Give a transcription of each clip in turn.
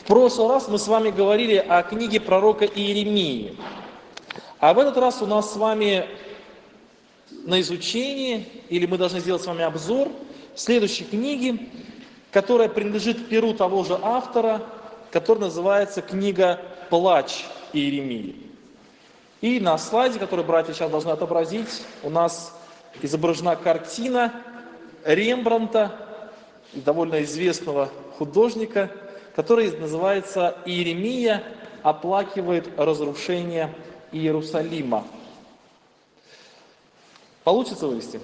прошлый раз мы с вами говорили о книге пророка Иеремии. А в этот раз у нас с вами на изучении, или мы должны сделать с вами обзор следующей книги, которая принадлежит перу того же автора, которая называется книга «Плач Иеремии». И на слайде, который братья сейчас должны отобразить, у нас изображена картина Рембрандта, довольно известного художника, который называется «Иеремия оплакивает разрушение Иерусалима». Получится вывести?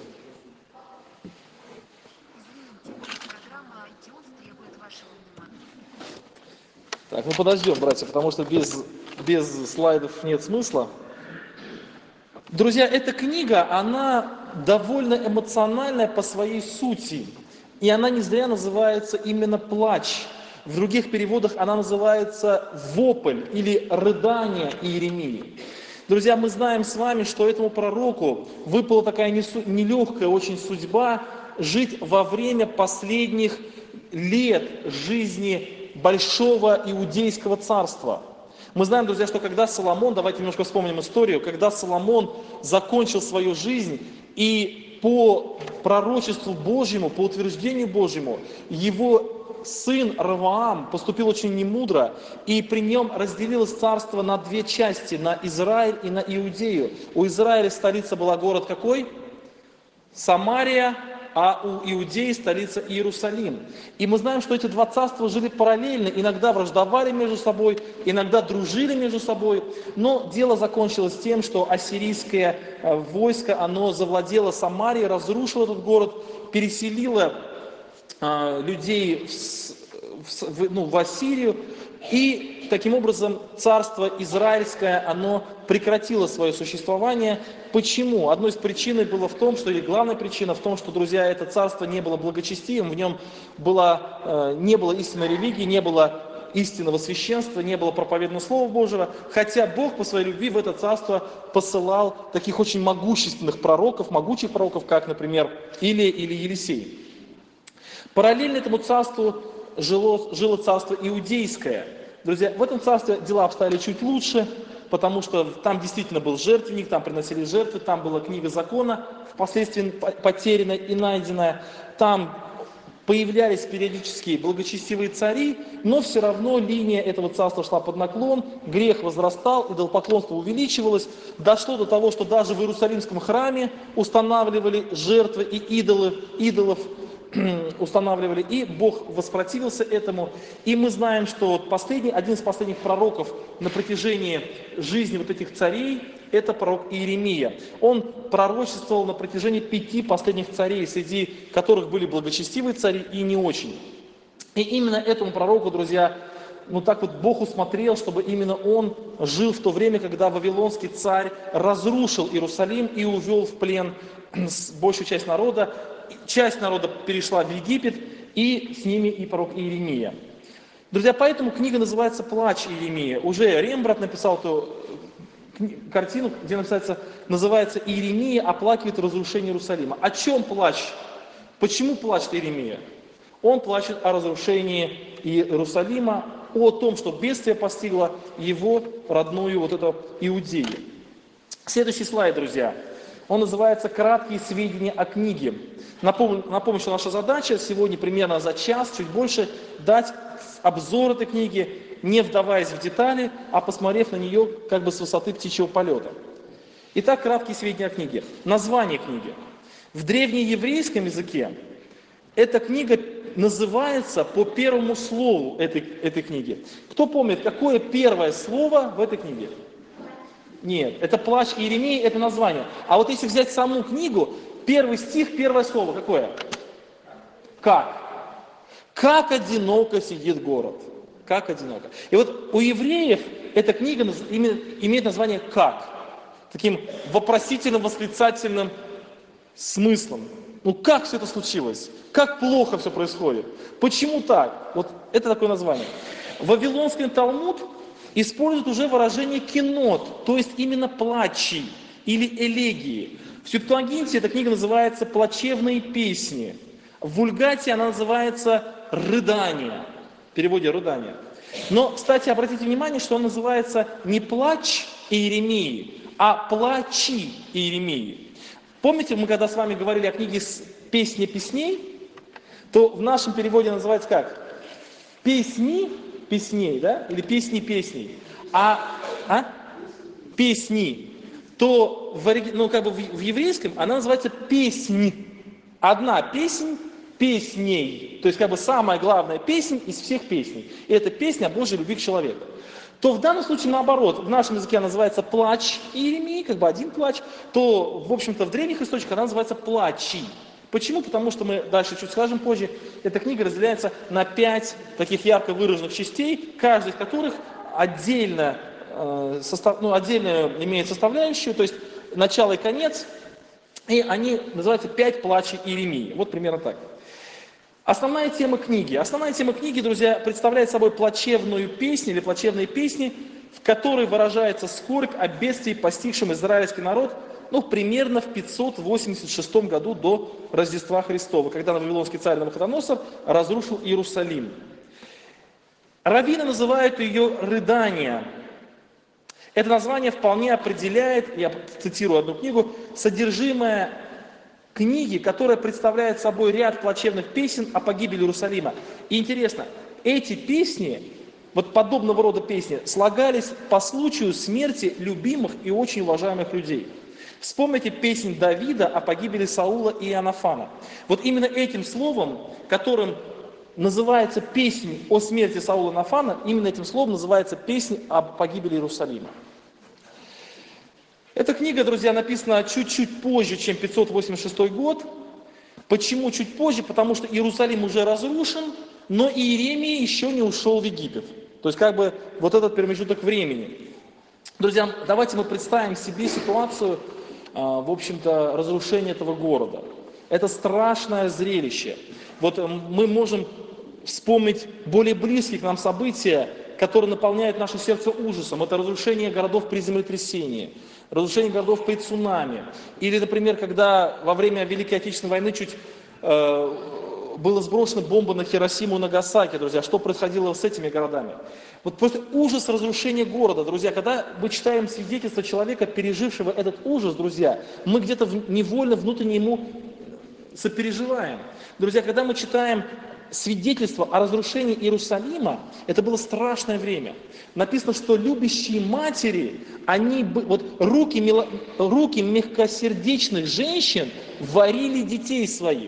Так, ну подождем, братья, потому что без слайдов нет смысла. Друзья, эта книга, она довольно эмоциональная по своей сути. И она не зря называется именно «Плач». В других переводах она называется «Вопль» или «Рыдание Иеремии». Друзья, мы знаем с вами, что этому пророку выпала такая нелегкая очень судьба жить во время последних лет жизни большого иудейского царства. Мы знаем, друзья, что когда Соломон, давайте немножко вспомним историю, когда Соломон закончил свою жизнь, и по пророчеству Божьему, по утверждению Божьему, его сын Ровоам поступил очень немудро, и при нем разделилось царство на две части, на Израиль и на Иудею. У Израиля столица была город какой? Самария, а у Иудеи столица Иерусалим. И мы знаем, что эти два царства жили параллельно, иногда враждовали между собой, иногда дружили между собой, но дело закончилось тем, что ассирийское войско, оно завладело Самарией, разрушило этот город, переселило людей в Ассирию, и таким образом царство израильское, оно прекратило свое существование. Почему? Одной из причин было в том, или главная причина в том, что, друзья, это царство не было благочестивым, в нем не было истинной религии, не было истинного священства, не было проповедного Слова Божьего, хотя Бог по своей любви в это царство посылал таких очень могущественных пророков, могучих пророков, как, например, Илия или Елисей. Параллельно этому царству жило царство иудейское. Друзья, в этом царстве дела обстояли чуть лучше, потому что там действительно был жертвенник, там приносили жертвы, там была книга закона, впоследствии потерянная и найденная, там появлялись периодически благочестивые цари, но все равно линия этого царства шла под наклон, грех возрастал, идолопоклонство увеличивалось, дошло до того, что даже в Иерусалимском храме устанавливали жертвы и идолов устанавливали, и Бог воспротивился этому. И мы знаем, что один из последних пророков на протяжении жизни вот этих царей, это пророк Иеремия. Он пророчествовал на протяжении 5 последних царей, среди которых были благочестивые цари и не очень. И именно этому пророку, друзья, так вот Бог усмотрел, чтобы именно он жил в то время, когда вавилонский царь разрушил Иерусалим и увел в плен большую часть народа. Часть народа перешла в Египет, и с ними и пророк Иеремия. Друзья, поэтому книга называется «Плач Иеремии». Уже Рембрандт написал эту картину, где называется «Иеремия оплакивает разрушение Иерусалима». О чем плач? Почему плачет Иеремия? Он плачет о разрушении Иерусалима, о том, что бедствие постигло его родную Иудею. Следующий слайд, друзья. Он называется «Краткие сведения о книге». Напомню, что наша задача сегодня примерно за час, чуть больше, дать обзор этой книги, не вдаваясь в детали, а посмотрев на нее как бы с высоты птичьего полета. Итак, краткие сведения о книге. Название книги. В древнееврейском языке эта книга называется по первому слову этой книги. Кто помнит, какое первое слово в этой книге? Нет, это «Плач Иеремии», это название. А вот если взять саму книгу, первый стих, первое слово какое? Как? Как одиноко сидит город. Как одиноко. И вот у евреев эта книга имеет название «Как?». Таким вопросительным, восклицательным смыслом. Как все это случилось? Как плохо все происходит? Почему так? Вот это такое название. Вавилонский Талмуд используют уже выражение «кинот», то есть именно плачи или элегии. В Септуагинте эта книга называется «Плачевные песни». В Вульгате она называется «Рыдание», в переводе «Рыдание». Но, кстати, обратите внимание, что он называется не «Плач Иеремии», а «Плачи Иеремии». Помните, мы когда с вами говорили о книге «Песни песней», то в нашем переводе называется как? «Песни песней», да? Или «Песни песней». Песни. То в еврейском она называется «Песнь». Одна песнь песней. То есть самая главная песнь из всех песней. И это песня о Божьей любви к человеку. То в данном случае наоборот, в нашем языке она называется «Плач Иеремии», один плач, то, в общем-то, в древних источниках она называется «Плачи». Почему? Потому что мы дальше чуть скажем позже, эта книга разделяется на 5 таких ярко выраженных частей, каждая из которых отдельно имеет составляющую, то есть начало и конец, и они называются 5 плачей Иеремии. Вот примерно так. Основная тема книги. Основная тема книги, друзья, представляет собой плачевную песню или плачевные песни, в которой выражается скорбь о бедствии, постигшем израильский народ, примерно в 586 году до Рождества Христова, когда вавилонский царь Навуходоносор разрушил Иерусалим. Раввины называют ее «рыдание». Это название вполне определяет, я цитирую одну книгу, содержимое книги, которая представляет собой ряд плачевных песен о погибели Иерусалима. И интересно, эти песни, подобного рода песни, слагались по случаю смерти любимых и очень уважаемых людей. Вспомните песнь Давида о погибели Саула и Иоаннафана. Именно этим словом, которым называется песня о смерти Саула и Иоаннафана, именно этим словом называется песня о погибели Иерусалима. Эта книга, друзья, написана чуть-чуть позже, чем 586 год. Почему чуть позже? Потому что Иерусалим уже разрушен, но Иеремия еще не ушел в Египет. То есть этот промежуток времени. Друзья, давайте мы представим себе ситуацию, в общем-то, разрушения этого города. Это страшное зрелище. Мы можем вспомнить более близкие к нам события, которые наполняют наше сердце ужасом. Это разрушение городов при землетрясении, разрушение городов при цунами. Или, например, когда во время Великой Отечественной войны чуть была сброшена бомба на Хиросиму и Нагасаки, друзья. Что происходило с этими городами? Просто ужас разрушения города, друзья. Когда мы читаем свидетельство человека, пережившего этот ужас, друзья, мы где-то невольно внутренне ему сопереживаем. Друзья, когда мы читаем свидетельство о разрушении Иерусалима, это было страшное время. Написано, что любящие матери, руки мягкосердечных женщин варили детей своих.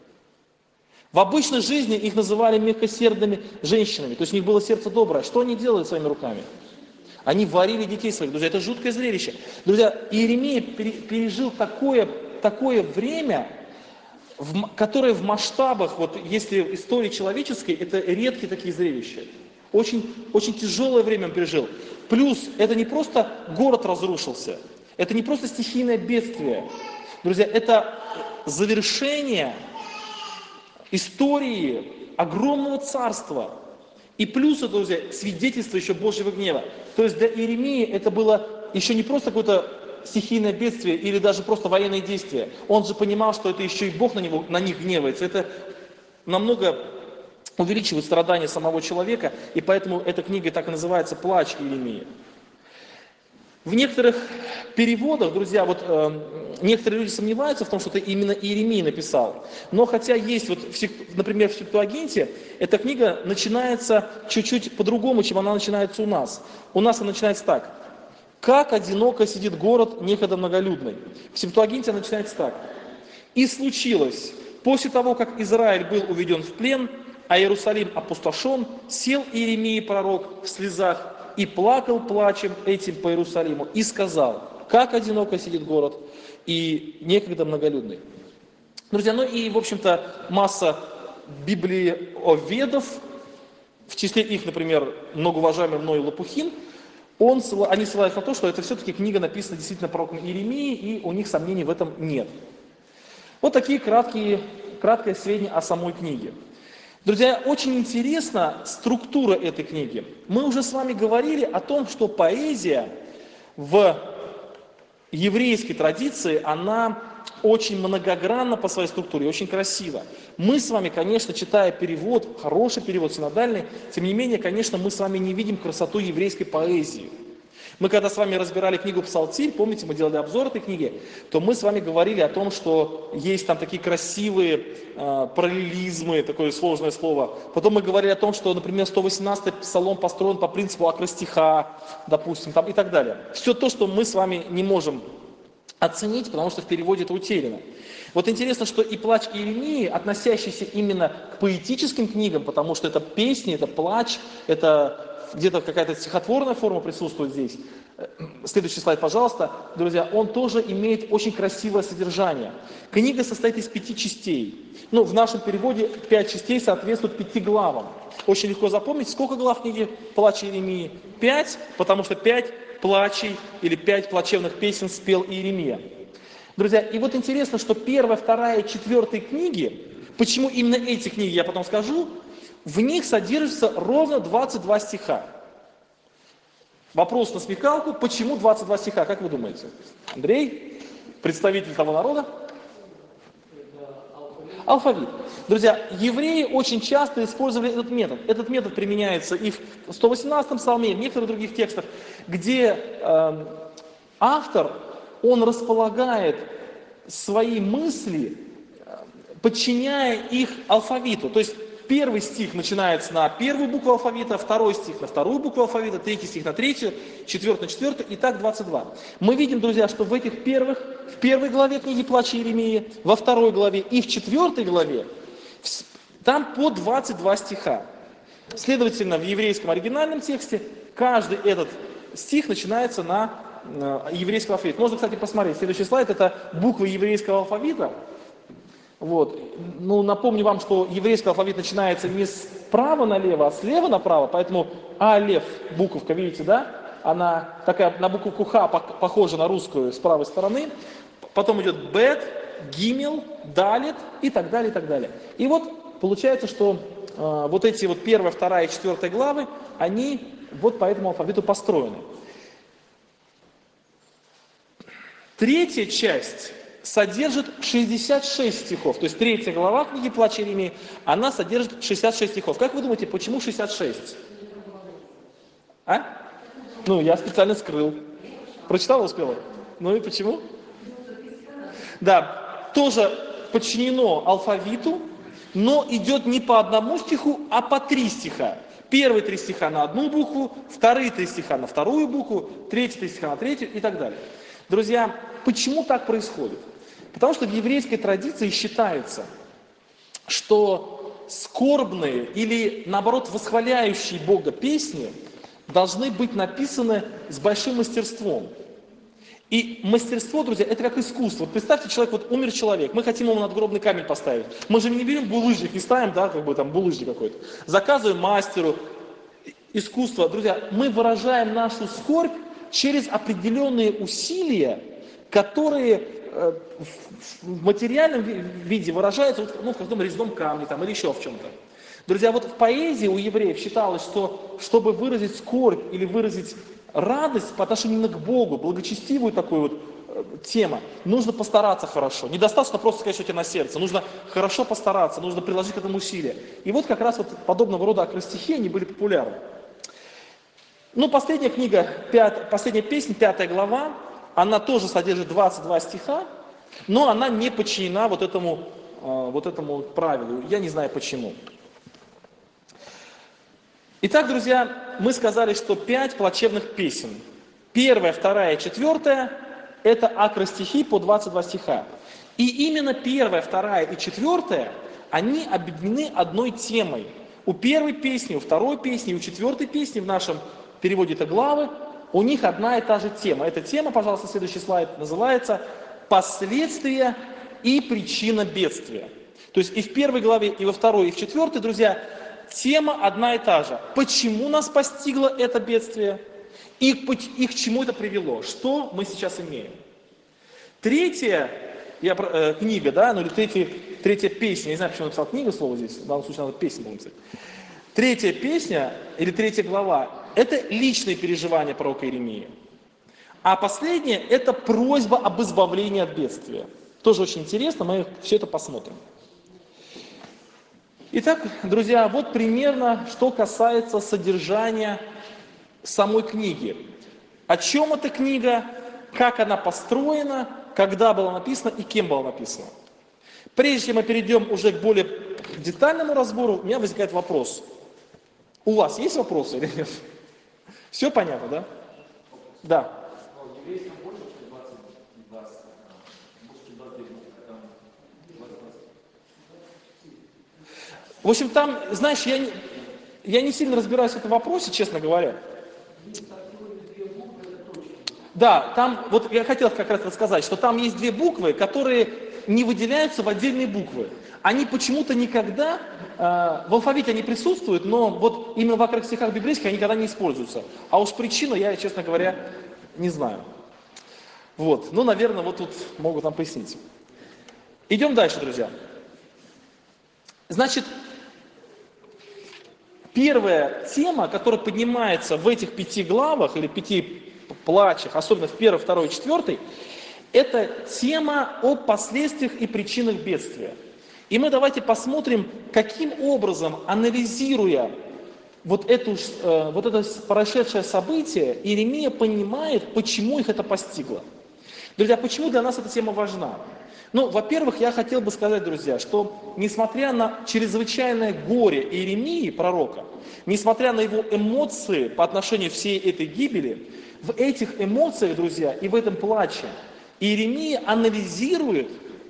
В обычной жизни их называли мягкосердными женщинами, то есть у них было сердце доброе. Что они делали своими руками? Они варили детей своих. Друзья, это жуткое зрелище. Друзья, Иеремия пережил такое время, которое в масштабах, если истории человеческой, это редкие такие зрелища. Очень, очень тяжелое время он пережил. Плюс, это не просто город разрушился, это не просто стихийное бедствие. Друзья, это завершение истории огромного царства. И плюс это, друзья, свидетельство еще Божьего гнева. То есть для Иеремии это было еще не просто какое-то стихийное бедствие или даже просто военные действия. Он же понимал, что это еще и Бог на них гневается. Это намного увеличивает страдания самого человека, и поэтому эта книга так и называется «Плач Иеремии». В некоторых переводах, друзья, некоторые люди сомневаются в том, что это именно Иеремия написал. Но хотя есть, например, в Септуагинте, эта книга начинается чуть-чуть по-другому, чем она начинается у нас. У нас она начинается так. «Как одиноко сидит город, некогда многолюдный». В Септуагинте она начинается так. «И случилось, после того, как Израиль был уведен в плен, а Иерусалим опустошен, сел Иеремия пророк в слезах и плакал плачем этим по Иерусалиму, и сказал, как одиноко сидит город, и некогда многолюдный». Друзья, в общем-то, масса библиоведов, в числе их, например, многоуважаемый мной Лопухин, они ссылаются на то, что это все-таки книга написана действительно пророком Иеремии, и у них сомнений в этом нет. Вот такие краткие сведения о самой книге. Друзья, очень интересна структура этой книги. Мы уже с вами говорили о том, что поэзия в еврейской традиции, она очень многогранна по своей структуре, очень красиво. Мы с вами, конечно, читая перевод, хороший перевод, синодальный, тем не менее, конечно, мы с вами не видим красоту еврейской поэзии. Мы когда с вами разбирали книгу «Псалтирь», помните, мы делали обзор этой книги, то мы с вами говорили о том, что есть там такие красивые параллелизмы, такое сложное слово. Потом мы говорили о том, что, например, 118-й псалом построен по принципу акростиха, допустим, там, и так далее. Все то, что мы с вами не можем оценить, потому что в переводе это утеряно. Вот интересно, что и плач Иеремии, относящийся именно к поэтическим книгам, потому что это песни, это плач, это где-то какая-то стихотворная форма присутствует здесь. Следующий слайд, пожалуйста. Друзья, он тоже имеет очень красивое содержание. Книга состоит из 5 частей. Ну, в нашем переводе 5 частей соответствуют 5 главам. Очень легко запомнить, сколько глав книги «Плач Иеремии»? 5, потому что 5 плачей или 5 плачевных песен спел Иеремия. Друзья, и вот интересно, что 1, 2 и 4 книги, почему именно эти книги, я потом скажу, в них содержится ровно 22 стиха. Вопрос на смекалку, почему 22 стиха, как вы думаете? Андрей, представитель того народа? Алфавит. Друзья, евреи очень часто использовали этот метод. Этот метод применяется и в 118-м псалме, и в некоторых других текстах, где автор, он располагает свои мысли, подчиняя их алфавиту. То есть первый стих начинается на первую букву алфавита, второй стих на вторую букву алфавита, третий стих на третью, четвертый на четвертую, и так 22. Мы видим, друзья, что в первой главе книги «Плач Иеремии», во второй главе и в 4 главе, там по 22 стиха. Следовательно, в еврейском оригинальном тексте каждый этот стих начинается на еврейском алфавите. Можно, кстати, посмотреть. Следующий слайд – это буквы еврейского алфавита. Вот. Ну, напомню вам, что еврейский алфавит начинается не справа налево, а слева направо, поэтому алеф, буковка, видите, да? Она такая на букву Х похожа на русскую с правой стороны. Потом идет бет, гимел, далет и так далее, и так далее. И вот получается, что вот эти вот 1, 2 и 4 главы, они вот по этому алфавиту построены. Третья часть содержит 66 стихов. То есть 3 глава книги «Плач Иеремии», она содержит 66 стихов. Как вы думаете, почему 66? А? Ну, я специально скрыл. Прочитала, успела? Ну и почему? Да, тоже подчинено алфавиту, но идет не по одному стиху, а по 3 стиха. Первые 3 стиха на одну букву, вторые 3 стиха на вторую букву, третьи 3 стиха на третью и так далее. Друзья, почему так происходит? Потому что в еврейской традиции считается, что скорбные или, наоборот, восхваляющие Бога песни должны быть написаны с большим мастерством. И мастерство, друзья, это как искусство. Вот представьте, вот умер человек, мы хотим ему надгробный камень поставить. Мы же не берем булыжник, не ставим, да, как бы там булыжник какой-то. Заказываем мастеру. Искусство, друзья, мы выражаем нашу скорбь через определенные усилия, которые в материальном виде выражаются в каком-то резном камне там, или еще в чем-то. Друзья, вот в поэзии у евреев считалось, что чтобы выразить скорбь или выразить радость по отношению именно к Богу, благочестивую такую вот тему, нужно постараться хорошо. Недостаточно просто сказать, что у тебя на сердце. Нужно хорошо постараться, нужно приложить к этому усилия. И вот как раз вот подобного рода акростихи, они были популярны. Ну, последняя книга, последняя песня, 5 глава, она тоже содержит 22 стиха, но она не подчинена вот этому правилу. Я не знаю почему. Итак, друзья, мы сказали, что 5 плачевных песен. 1, 2 и 4 – это акростихи по 22 стиха. И именно 1, 2 и 4 они объединены одной темой. У первой песни, у второй песни, у 4 песни в нашем переводе это главы, у них одна и та же тема. Эта тема, пожалуйста, следующий слайд, называется «Последствия и причина бедствия». То есть и в 1 главе, и во 2, и в 4, друзья, тема одна и та же. Почему нас постигло это бедствие? И к чему это привело? Что мы сейчас имеем? Третья книга, да, ну или третья песня, не знаю, почему я написал книга, слово здесь, в данном случае надо песня было написать. Третья песня, или 3 глава, это личные переживания пророка Иеремии. А последняя – это просьба об избавлении от бедствия. Тоже очень интересно, мы все это посмотрим. Итак, друзья, вот примерно, что касается содержания самой книги. О чем эта книга, как она построена, когда была написана и кем была написана. Прежде чем мы перейдем уже к более детальному разбору, у меня возникает вопрос. У вас есть вопросы или нет? Все понятно, да? Да. В общем, там, знаешь, я не сильно разбираюсь в этом вопросе, честно говоря. Да, там, вот я хотел как раз рассказать, что там есть две буквы, которые не выделяются в отдельные буквы. Они почему-то никогда, в алфавите они присутствуют, но вот именно в акростихах библейских они никогда не используются. А уж причину я, честно говоря, не знаю. Вот, ну, наверное, вот тут могут нам пояснить. Идем дальше, друзья. Значит, первая тема, которая поднимается в этих 5 главах или 5 плачах, особенно в 1, 2 и 4, это тема о последствиях и причинах бедствия. И мы давайте посмотрим, каким образом, анализируя вот это прошедшее событие, Иеремия понимает, почему их это постигло. Друзья, почему для нас эта тема важна? Ну, во-первых, я хотел бы сказать, друзья, что несмотря на чрезвычайное горе Иеремии, пророка, несмотря на его эмоции по отношению всей этой гибели, в этих эмоциях, друзья, и в этом плаче Иеремия анализирует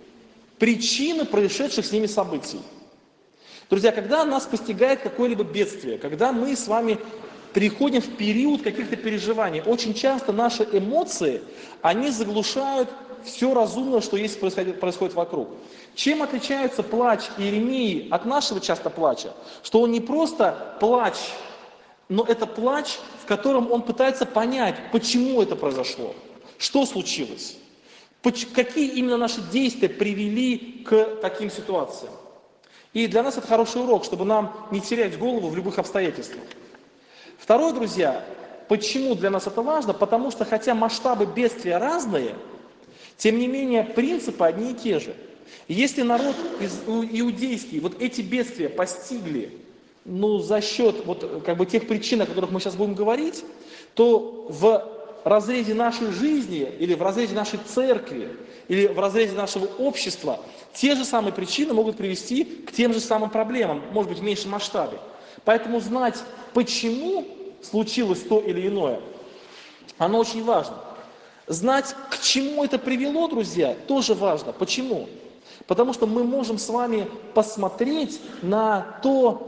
причины происшедших с ними событий. Друзья, когда нас постигает какое-либо бедствие, когда мы с вами переходим в период каких-то переживаний, очень часто наши эмоции, они заглушают все разумное, что есть происходит вокруг. Чем отличается плач Иеремии от нашего часто плача? Что он не просто плач, но это плач, в котором он пытается понять, почему это произошло, что случилось, какие именно наши действия привели к таким ситуациям. И для нас это хороший урок, чтобы нам не терять голову в любых обстоятельствах. Второе, друзья, почему для нас это важно? Потому что хотя масштабы бедствия разные, тем не менее принципы одни и те же. И если народ иудейский вот эти бедствия постигли, за счет тех причин, о которых мы сейчас будем говорить, то в разрезе нашей жизни, или в разрезе нашей церкви, или в разрезе нашего общества, те же самые причины могут привести к тем же самым проблемам, может быть, в меньшем масштабе. Поэтому знать, почему случилось то или иное, оно очень важно. Знать, к чему это привело, друзья, тоже важно. Почему? Потому что мы можем с вами посмотреть на то,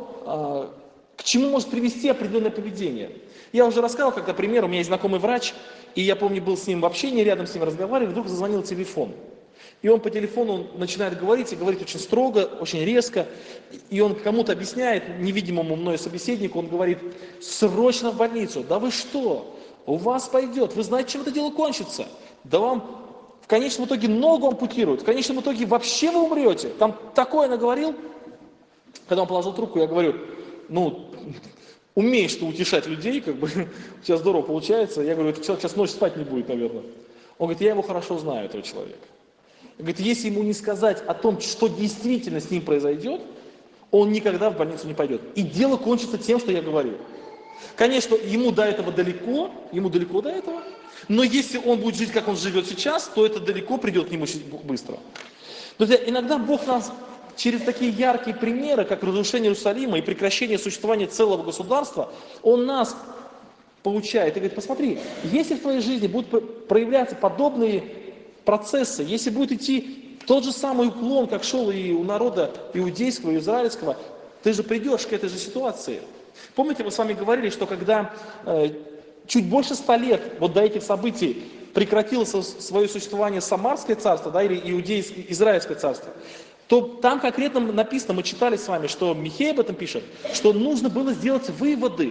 к чему может привести определенное поведение. Я уже рассказал, как, например, у меня есть знакомый врач, и я помню, был с ним в общении, рядом с ним разговаривали, вдруг зазвонил телефон. И он по телефону начинает говорить, и говорит очень строго, очень резко, и он кому-то объясняет, невидимому мною собеседнику, он говорит: срочно в больницу. Да вы что? У вас пойдет, вы знаете, чем это дело кончится. Да вам в конечном итоге ногу ампутируют, в конечном итоге вообще вы умрете. Там такое наговорил. Когда он положил трубку, я говорю: умеешь ты утешать людей, у тебя здорово получается. Я говорю: этот человек сейчас ночь спать не будет, наверное. Он говорит: я его хорошо знаю, этого человека. Говорит, если ему не сказать о том, что действительно с ним произойдет, он никогда в больницу не пойдет. И дело кончится тем, что я говорю. Конечно, ему до этого далеко, до этого, но если он будет жить, как он живет сейчас, то это далеко придет к нему очень быстро. Друзья, иногда Бог нас через такие яркие примеры, как разрушение Иерусалима и прекращение существования целого государства, Он нас получает и говорит: посмотри, если в твоей жизни будут проявляться подобные процессы, если будет идти тот же самый уклон, как шел и у народа иудейского, и израильского, ты же придешь к этой же ситуации. Помните, мы с вами говорили, что когда чуть больше 100 лет до этих событий прекратило свое существование Самарское царство, или Израильское царство, то там конкретно написано, мы читали с вами, что Михей об этом пишет, что нужно было сделать выводы.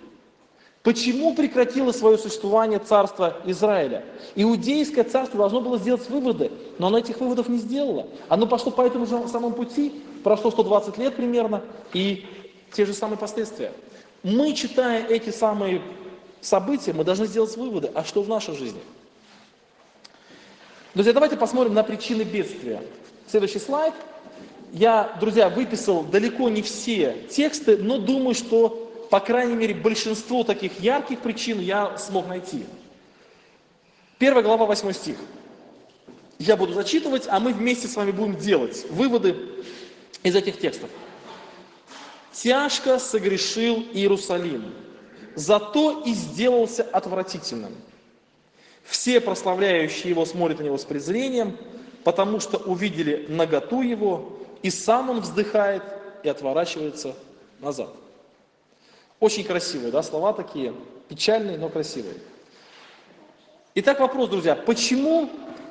Почему прекратило свое существование царство Израиля? Иудейское царство должно было сделать выводы, но оно этих выводов не сделало. Оно пошло по этому же самому пути, прошло 120 лет примерно, и те же самые последствия. Мы, читая эти самые события, мы должны сделать выводы, а что в нашей жизни? Друзья, давайте посмотрим на причины бедствия. Следующий слайд. Я, друзья, выписал далеко не все тексты, но думаю, что, по крайней мере, большинство таких ярких причин я смог найти. 1 глава, 8 стих. Я буду зачитывать, а мы вместе с вами будем делать выводы из этих текстов. «Тяжко согрешил Иерусалим, зато и сделался отвратительным. Все прославляющие его смотрят на него с презрением, потому что увидели наготу его, и сам он вздыхает и отворачивается назад». Очень красивые, да, слова такие, печальные, но красивые. Итак, вопрос, друзья, почему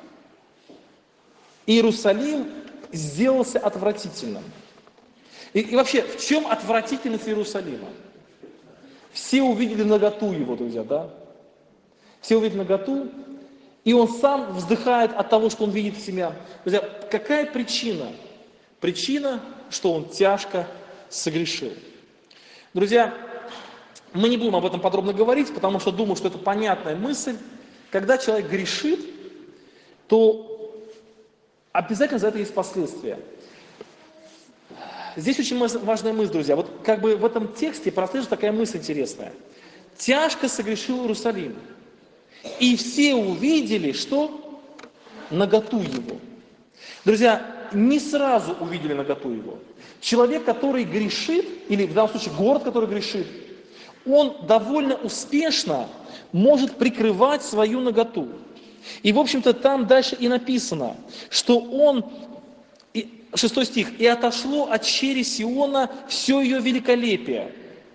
Иерусалим сделался отвратительным? И вообще, в чем отвратительность Иерусалима? Все увидели наготу его, друзья, да? Все увидели наготу, и он сам вздыхает от того, что он видит себя. Друзья, какая причина? Причина, что он тяжко согрешил. Друзья, мы не будем об этом подробно говорить, потому что думаю, что это понятная мысль. Когда человек грешит, то обязательно за это есть последствия. Здесь очень важная мысль, друзья. Вот как бы в этом тексте прослеживается такая мысль интересная. Тяжко согрешил Иерусалим. И все увидели, что? Наготу его. Друзья, не сразу увидели наготу его. Человек, который грешит, или в данном случае город, который грешит, он довольно успешно может прикрывать свою наготу. И, в общем-то, там дальше и написано, что он, 6 стих, «И отошло от щели Сиона все ее великолепие».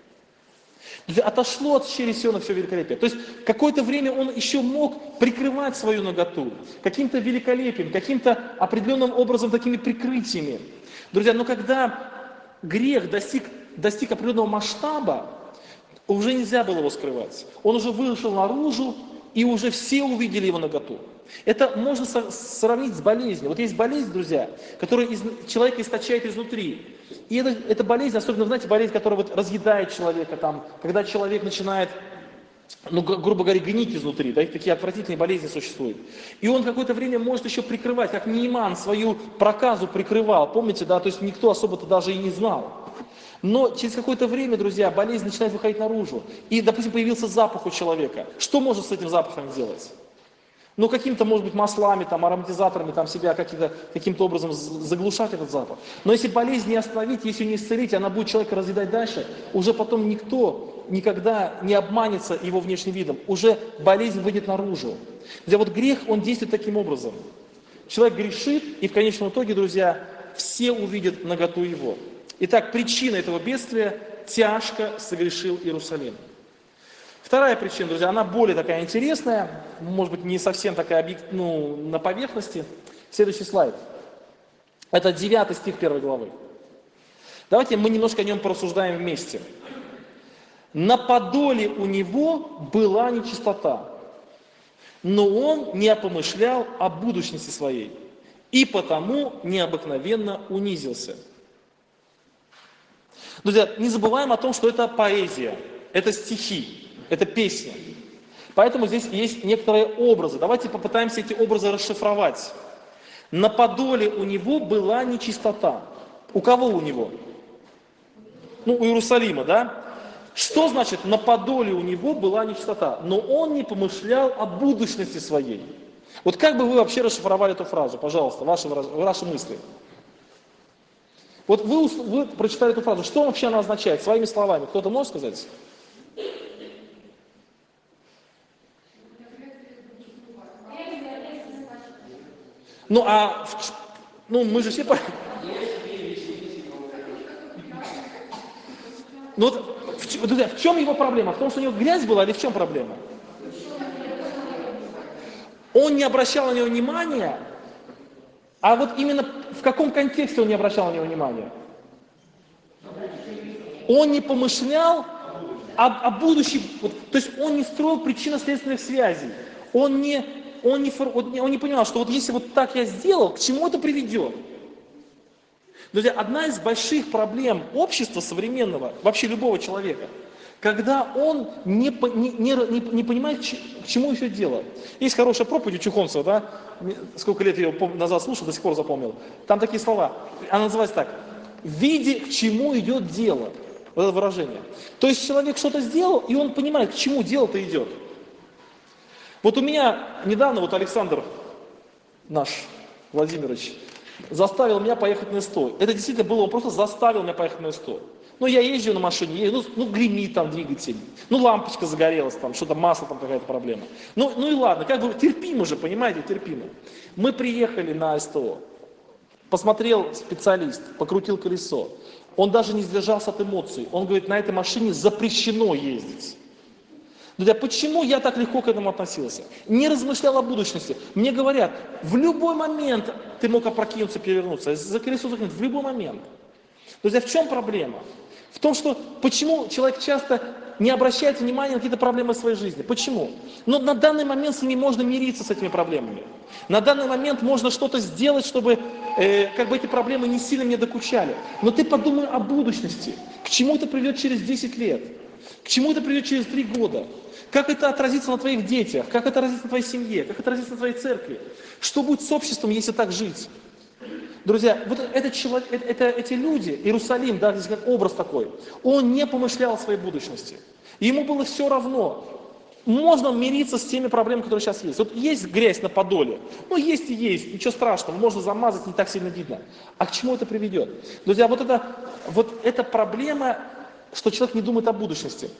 Отошло от щели Сиона все великолепие. То есть, какое-то время он еще мог прикрывать свою наготу каким-то великолепием, каким-то определенным образом такими прикрытиями. Друзья, но когда грех достиг определенного масштаба, уже нельзя было его скрывать. Он уже вышел наружу, и уже все увидели его наготу. Это можно сравнить с болезнью. Вот есть болезнь, друзья, которая человека источает изнутри. И эта болезнь, особенно, знаете, болезнь, которая вот разъедает человека, там, когда человек начинает, ну, грубо говоря, гнить изнутри, да, такие отвратительные болезни существуют. И он какое-то время может еще прикрывать, как Нейман свою проказу прикрывал, помните, да, то есть никто особо-то даже и не знал. Но через какое-то время, друзья, болезнь начинает выходить наружу. И, допустим, появился запах у человека. Что можно с этим запахом сделать? Ну, каким-то, может быть, маслами, там, ароматизаторами, там, себя каким-то образом заглушать этот запах. Но если болезнь не остановить, если не исцелить, она будет человека разъедать дальше, уже потом никто никогда не обманется его внешним видом. Уже болезнь выйдет наружу. Друзья, вот грех, он действует таким образом. Человек грешит, и в конечном итоге, друзья, все увидят наготу его. Итак, причина этого бедствия – тяжко согрешил Иерусалим. Вторая причина, друзья, она более такая интересная, может быть, не совсем такая на поверхности. Следующий слайд. Это 9 стих 1 главы. Давайте мы немножко о нем порассуждаем вместе. «На подоле у него была нечистота, но он не помышлял о будущности своей, и потому необыкновенно унизился». Друзья, не забываем о том, что это поэзия, это стихи, это песня. Поэтому здесь есть некоторые образы. Давайте попытаемся эти образы расшифровать. На подоле у него была нечистота. У кого у него? Ну, у Иерусалима, да? Что значит на подоле у него была нечистота? Но он не помышлял о будущности своей. Вот как бы вы вообще расшифровали эту фразу? Пожалуйста, ваши мысли. Вот вы прочитали эту фразу, что вообще она означает? Своими словами, кто-то может сказать? Ну, мы же все понимаем. Ну, вот, друзья, в чем его проблема? В том, что у него грязь была, или в чем проблема? Он не обращал на него внимания, а вот именно в каком контексте он не обращал на него внимания? Он не помышлял о будущем, то есть он не строил причинно-следственных связей. Он не понимал, что вот если вот так я сделал, к чему это приведет? Друзья, одна из больших проблем общества современного, вообще любого человека, Когда он не понимает, к чему еще дело. Есть хорошая проповедь у Чухонцева, да? Сколько лет я ее назад слушал, до сих пор запомнил. Там такие слова. Она называется так. «Види, к чему идет дело». Вот это выражение. То есть человек что-то сделал, и он понимает, к чему дело-то идет. Вот у меня недавно вот Александр, наш Владимирович, заставил меня поехать на СТО. Это действительно было, он просто заставил меня поехать на СТО. Ну, я езжу на машине, ну гремит там двигатель, ну, лампочка загорелась там, что-то масло там какая-то проблема. Ну и ладно, как бы терпимо же, понимаете, терпимо. Мы приехали на СТО, посмотрел специалист, покрутил колесо. Он даже не сдержался от эмоций. Он говорит, на этой машине запрещено ездить. Друзья, почему я так легко к этому относился? Не размышлял о будущности. Мне говорят, в любой момент ты мог опрокинуться, перевернуться, за колесо закинуть, в любой момент. Друзья, в чем проблема? В том, что почему человек часто не обращает внимания на какие-то проблемы в своей жизни. Почему? Но на данный момент с ними можно мириться, с этими проблемами. На данный момент можно что-то сделать, чтобы как бы эти проблемы не сильно мне докучали. Но ты подумай о будущности. К чему это приведет через 10 лет? К чему это приведет через 3 года? Как это отразится на твоих детях? Как это отразится на твоей семье? Как это отразится на твоей церкви? Что будет с обществом, если так жить? Друзья, вот этот человек, эти люди, Иерусалим, да, здесь как образ такой, он не помышлял о своей будущности. Ему было все равно. Можно мириться с теми проблемами, которые сейчас есть. Вот есть грязь на Подоле, ну есть и есть, ничего страшного, можно замазать, не так сильно видно. А к чему это приведет? Друзья, вот эта проблема, что человек не думает о будущности.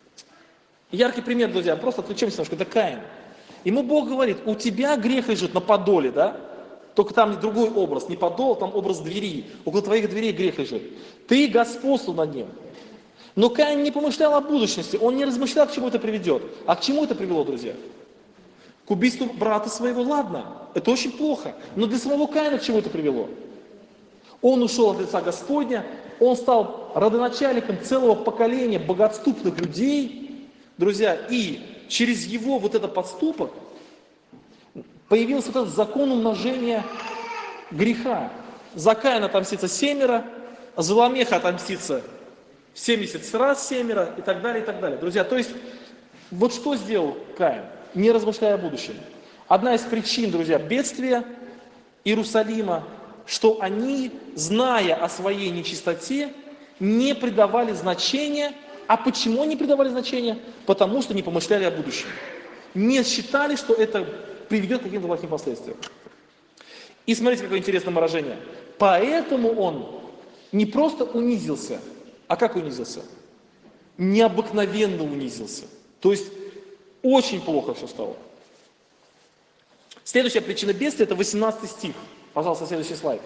Яркий пример, друзья, просто отвлечемся немножко, это Каин. Ему Бог говорит, у тебя грех лежит на Подоле, да? Только там другой образ, не подол, там образ двери. Около твоих дверей грех лежит. Ты господствовал над ним. Но Каин не помышлял о будущности, он не размышлял, к чему это приведет. А к чему это привело, друзья? К убийству брата своего, ладно, это очень плохо. Но для самого Каина к чему это привело? Он ушел от лица Господня, он стал родоначальником целого поколения богоотступных людей, друзья, и через его вот этот подступок появился вот этот закон умножения греха. За Каина отомстится 7, за Ламеха отомстится 70 раз 7 и так далее, и так далее. Друзья, то есть, вот что сделал Каин, не размышляя о будущем? Одна из причин, друзья, бедствия Иерусалима, что они, зная о своей нечистоте, не придавали значения. А почему не придавали значения? Потому что не помышляли о будущем. Не считали, что это приведет к каким-то плохим последствиям. И смотрите, какое интересное выражение. Поэтому он не просто унизился, а как унизился? Необыкновенно унизился. То есть очень плохо все стало. Следующая причина бедствия – это 18 стих. Пожалуйста, следующий слайд.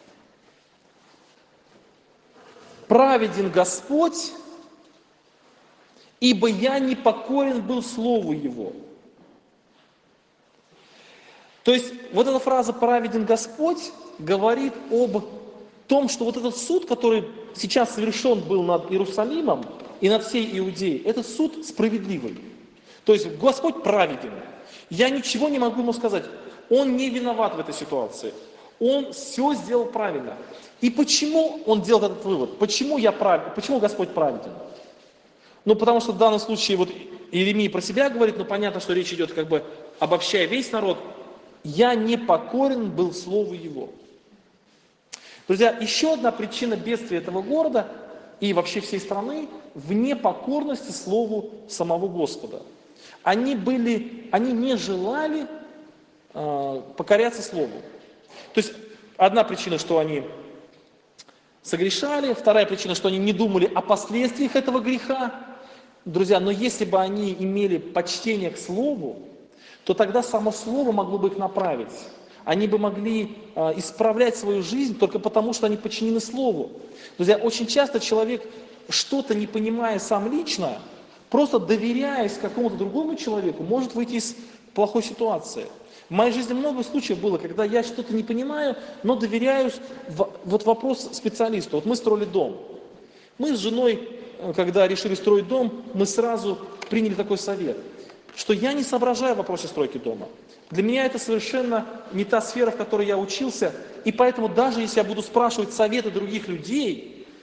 «Праведен Господь, ибо я непокорен был слову Его». То есть вот эта фраза «праведен Господь» говорит об том, что вот этот суд, который сейчас совершен был над Иерусалимом и над всей Иудеей, этот суд справедливый. То есть Господь праведен. Я ничего не могу ему сказать. Он не виноват в этой ситуации. Он все сделал правильно. И почему он делает этот вывод? Почему Господь праведен? Ну, потому что в данном случае вот Иеремия про себя говорит, но понятно, что речь идет как бы обобщая весь народ. «Я не покорен был слову Его». Друзья, еще одна причина бедствия этого города и вообще всей страны в непокорности слову самого Господа. Они не желали покоряться слову. То есть одна причина, что они согрешали, вторая причина, что они не думали о последствиях этого греха. Друзья, но если бы они имели почтение к слову, то тогда само слово могло бы их направить. Они бы могли исправлять свою жизнь только потому, что они подчинены слову. Друзья, очень часто человек, что-то не понимая сам лично, просто доверяясь какому-то другому человеку, может выйти из плохой ситуации. В моей жизни много случаев было, когда я что-то не понимаю, но доверяюсь вот вопрос специалисту. Вот мы строили дом. Мы с женой, когда решили строить дом, мы сразу приняли такой совет, что я не соображаю в вопросе стройки дома. Для меня это совершенно не та сфера, в которой я учился, и поэтому даже если я буду спрашивать советы других людей,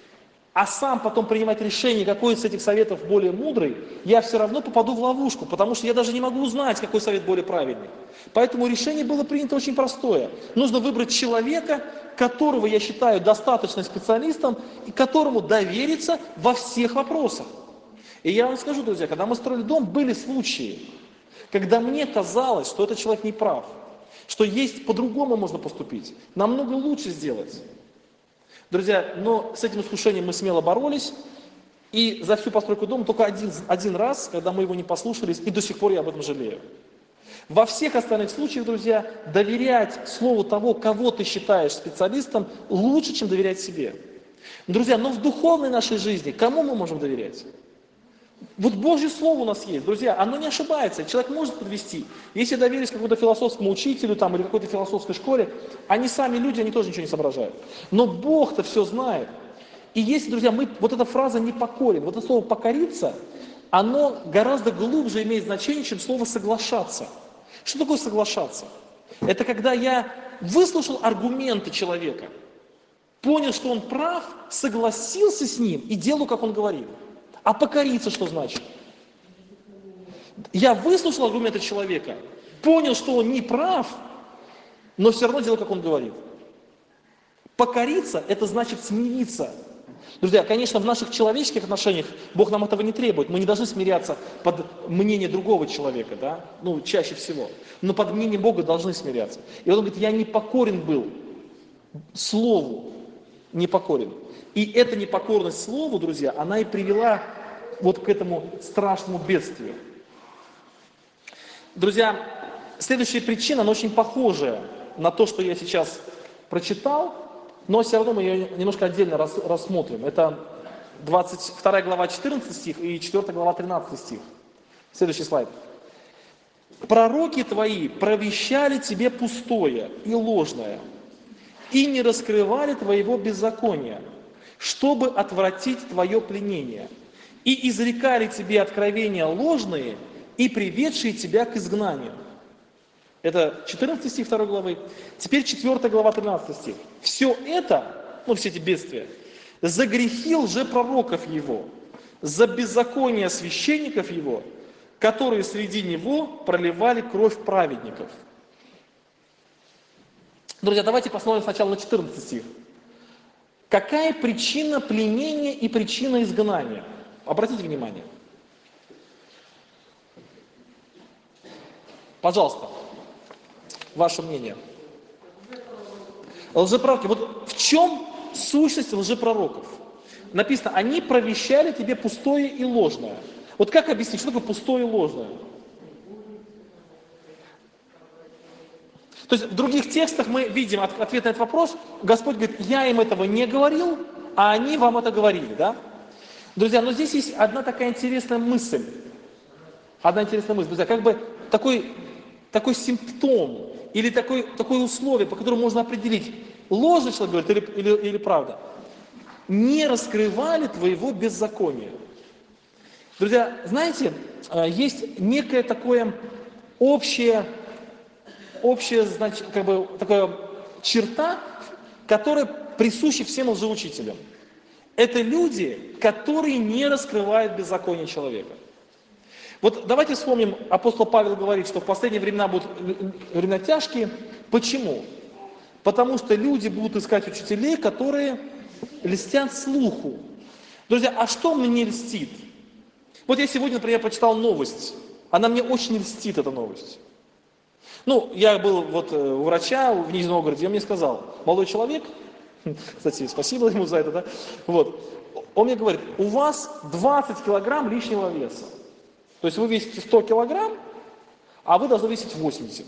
а сам потом принимать решение, какой из этих советов более мудрый, я все равно попаду в ловушку, потому что я даже не могу узнать, какой совет более правильный. Поэтому решение было принято очень простое. Нужно выбрать человека, которого я считаю достаточно специалистом, и которому довериться во всех вопросах. И я вам скажу, друзья, когда мы строили дом, были случаи, когда мне казалось, что этот человек не прав, что есть по-другому можно поступить, намного лучше сделать. Друзья, но с этим искушением мы смело боролись, и за всю постройку дома только один раз, когда мы его не послушались, и до сих пор я об этом жалею. Во всех остальных случаях, друзья, доверять слову того, кого ты считаешь специалистом, лучше, чем доверять себе. Друзья, но в духовной нашей жизни кому мы можем доверять? Вот Божье Слово у нас есть, друзья, оно не ошибается, человек может подвести. Если доверились какому-то философскому учителю там, или какой-то философской школе, они сами люди, они тоже ничего не соображают. Но Бог-то все знает. И если, друзья, вот эта фраза «не покорен», вот это слово «покориться», оно гораздо глубже имеет значение, чем слово «соглашаться». Что такое соглашаться? Это когда я выслушал аргументы человека, понял, что он прав, согласился с ним и делаю, как он говорит. А покориться что значит? Я выслушал аргументы человека, понял, что он не прав, но все равно делаю, как он говорит. Покориться – это значит смириться. Друзья, конечно, в наших человеческих отношениях Бог нам этого не требует. Мы не должны смиряться под мнение другого человека, да? Ну, чаще всего. Но под мнением Бога должны смиряться. И он говорит, я не покорен был Слову, не покорен. И эта непокорность Слову, друзья, она и привела вот к этому страшному бедствию. Друзья, следующая причина, она очень похожая на то, что я сейчас прочитал, но все равно мы ее немножко отдельно рассмотрим. Это 22 глава 14 стих и 4 глава 13 стих. Следующий слайд. «Пророки твои провещали тебе пустое и ложное, и не раскрывали твоего беззакония, чтобы отвратить твое пленение, и изрекали тебе откровения ложные, и приведшие тебя к изгнанию». Это 14 стих 2 главы. Теперь 4 глава 13 стих. «Все это, все эти бедствия, за грехи лжепророков его, за беззаконие священников его, которые среди него проливали кровь праведников». Друзья, давайте посмотрим сначала на 14 стих. Какая причина пленения и причина изгнания? Обратите внимание. Пожалуйста, ваше мнение. Лжепророки. Вот в чем сущность лжепророков? Написано, они провещали тебе пустое и ложное. Вот как объяснить, что такое пустое и ложное? То есть в других текстах мы видим ответ на этот вопрос. Господь говорит, я им этого не говорил, а они вам это говорили, да? Друзья, но здесь есть одна такая интересная мысль. Друзья, как бы такой симптом или такое условие, по которому можно определить, ложный человек говорит или правда. Не раскрывали твоего беззакония. Друзья, знаете, есть некое такое общее, значит, как бы такая черта, которая присуща всем лжеучителям. Это люди, которые не раскрывают беззаконие человека. Вот давайте вспомним, апостол Павел говорит, что в последние времена будут времена тяжкие. Почему? Потому что люди будут искать учителей, которые льстят слуху. Друзья, а что мне льстит? Вот я сегодня, например, прочитал новость. Она мне очень льстит, эта новость. Я был у врача в Нижнем Новгороде, он мне сказал, молодой человек, кстати, спасибо ему за это, да, он мне говорит, у вас 20 килограмм лишнего веса. То есть вы весите 100 килограмм, а вы должны весить 80.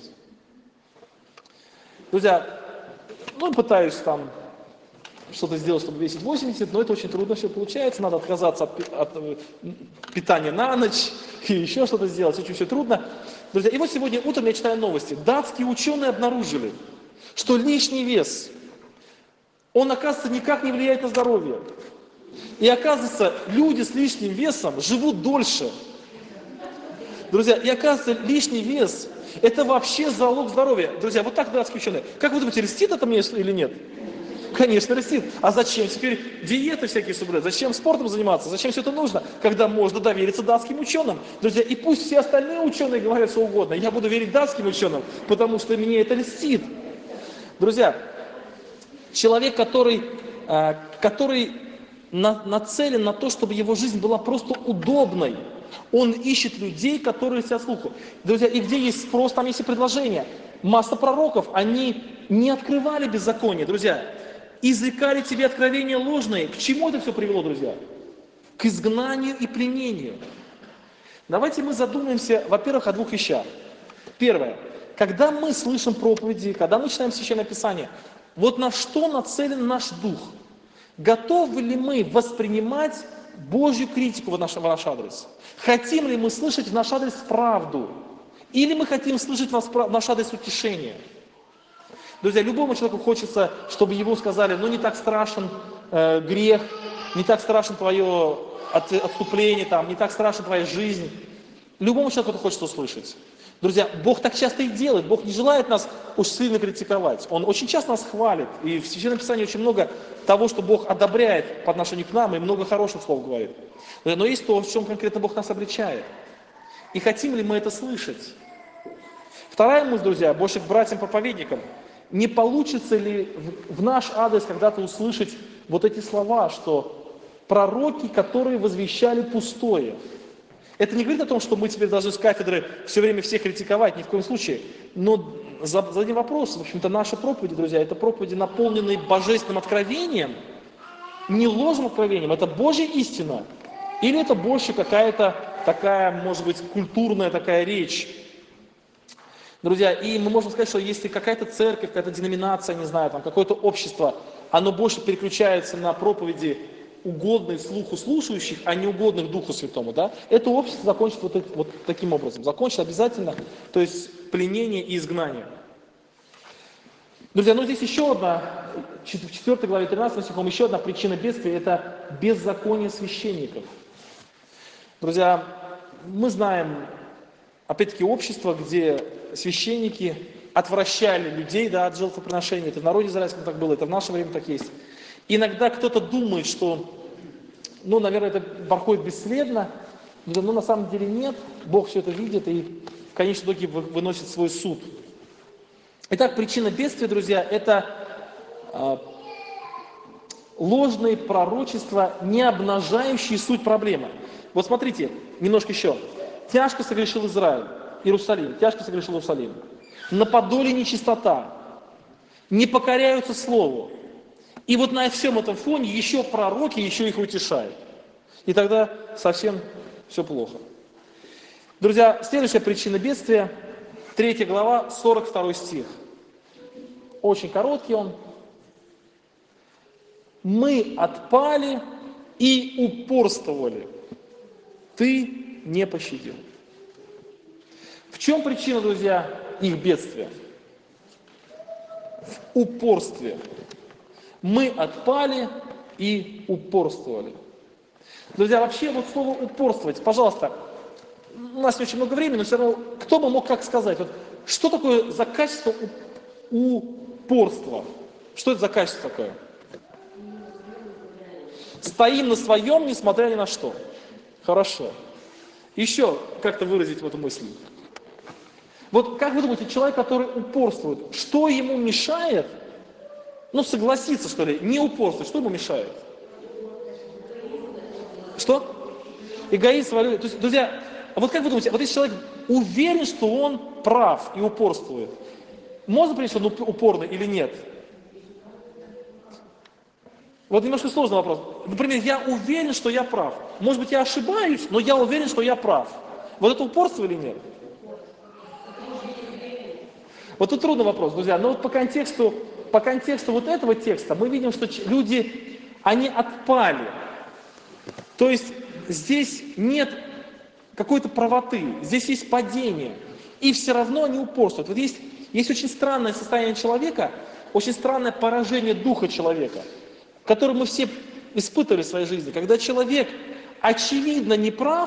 Друзья, пытаюсь там что-то сделать, чтобы весить 80, но это очень трудно все получается, надо отказаться от питания на ночь и еще что-то сделать, очень все трудно. Друзья, и вот сегодня утром я читаю новости. Датские ученые обнаружили, что лишний вес, он, оказывается, никак не влияет на здоровье. И оказывается, люди с лишним весом живут дольше. Друзья, и оказывается, лишний вес – это вообще залог здоровья. Друзья, вот так датские ученые. Как вы думаете, льстит это мне или нет? Конечно, растит. А зачем теперь диеты всякие соблюдать? Зачем спортом заниматься? Зачем все это нужно, когда можно довериться датским ученым? Друзья, и пусть все остальные ученые говорят что угодно, я буду верить датским ученым, потому что мне это льстит. Друзья, человек, который нацелен на то, чтобы его жизнь была просто удобной, он ищет людей, которые себя слухают. Друзья, и где есть спрос, там есть и предложение. Масса пророков, они не открывали беззаконие, друзья. Изрекали тебе откровения ложные. К чему это все привело, друзья? К изгнанию и пленению. Давайте мы задумаемся, во-первых, о двух вещах. Первое. Когда мы слышим проповеди, когда мы читаем Священное Писание, вот на что нацелен наш дух? Готовы ли мы воспринимать Божью критику в наш адрес? Хотим ли мы слышать в наш адрес правду? Или мы хотим слышать в наш адрес утешение? Друзья, любому человеку хочется, чтобы ему сказали, ну не так страшен грех, не так страшно твое отступление, там, не так страшна твоя жизнь. Любому человеку это хочется услышать. Друзья, Бог так часто и делает. Бог не желает нас уж сильно критиковать. Он очень часто нас хвалит. И в Священном Писании очень много того, что Бог одобряет по отношению к нам, и много хороших слов говорит. Но есть то, в чем конкретно Бог нас обличает. И хотим ли мы это слышать? Вторая мысль, друзья, больше к братьям-проповедникам. Не получится ли в наш адрес когда-то услышать вот эти слова, что пророки, которые возвещали пустое? Это не говорит о том, что мы теперь должны с кафедры все время всех критиковать, ни в коем случае. Но зададим вопрос, в общем-то, наши проповеди, друзья, это проповеди, наполненные божественным откровением, не ложным откровением, это Божья истина. Или это больше какая-то такая, может быть, культурная такая речь. Друзья, и мы можем сказать, что если какая-то церковь, какая-то деноминация, не знаю, там какое-то общество, оно больше переключается на проповеди, угодные слуху слушающих, а не угодных Духу Святому, да, это общество закончит вот таким образом. Закончит обязательно, то есть пленение и изгнание. Друзья, ну здесь еще одна, в 4 главе 13 стихом, еще одна причина бедствия, это беззаконие священников. Друзья, мы знаем, опять-таки, общество, где священники отвращали людей, да, от жертвоприношений. Это в народе израильском так было, это в наше время так есть. Иногда кто-то думает, что, ну, наверное, это проходит бесследно, но на самом деле нет. Бог все это видит и в конечном итоге выносит свой суд. Итак, причина бедствия, друзья, это ложные пророчества, не обнажающие суть проблемы. Вот смотрите, немножко еще. Тяжко согрешил Израиль, Иерусалим, тяжко согрешил Иерусалим. На подоле нечистота, не покоряются слову. И вот на всем этом фоне еще пророки, еще их утешают. И тогда совсем все плохо. Друзья, следующая причина бедствия, 3 глава, 42 стих. Очень короткий он. Мы отпали и упорствовали. Ты не пощадил. В чем причина, друзья, их бедствия? В упорстве. Мы отпали и упорствовали. Друзья, вообще вот слово упорствовать, пожалуйста, у нас не очень много времени, но все равно, кто бы мог как сказать, вот, что такое за качество упорства? Что это за качество такое? Стоим на своем, несмотря ни на что. Хорошо. Еще как-то выразить в эту мысль. Вот как вы думаете, человек, который упорствует, что ему мешает? Ну, согласиться, что ли, не упорствовать, что ему мешает? Что? Эгоизм, то есть, друзья, а вот как вы думаете, вот если человек уверен, что он прав и упорствует, можно принять, что он упорный или нет? Вот немножко сложный вопрос. Например, я уверен, что я прав. Может быть, я ошибаюсь, но я уверен, что я прав. Вот это упорство или нет? Вот тут трудный вопрос, друзья. Но вот по контексту вот этого текста мы видим, что люди, они отпали. То есть здесь нет какой-то правоты, здесь есть падение. И все равно они упорствуют. Вот есть очень странное состояние человека, очень странное поражение духа человека, которое мы все испытывали в своей жизни. Когда человек очевидно не прав,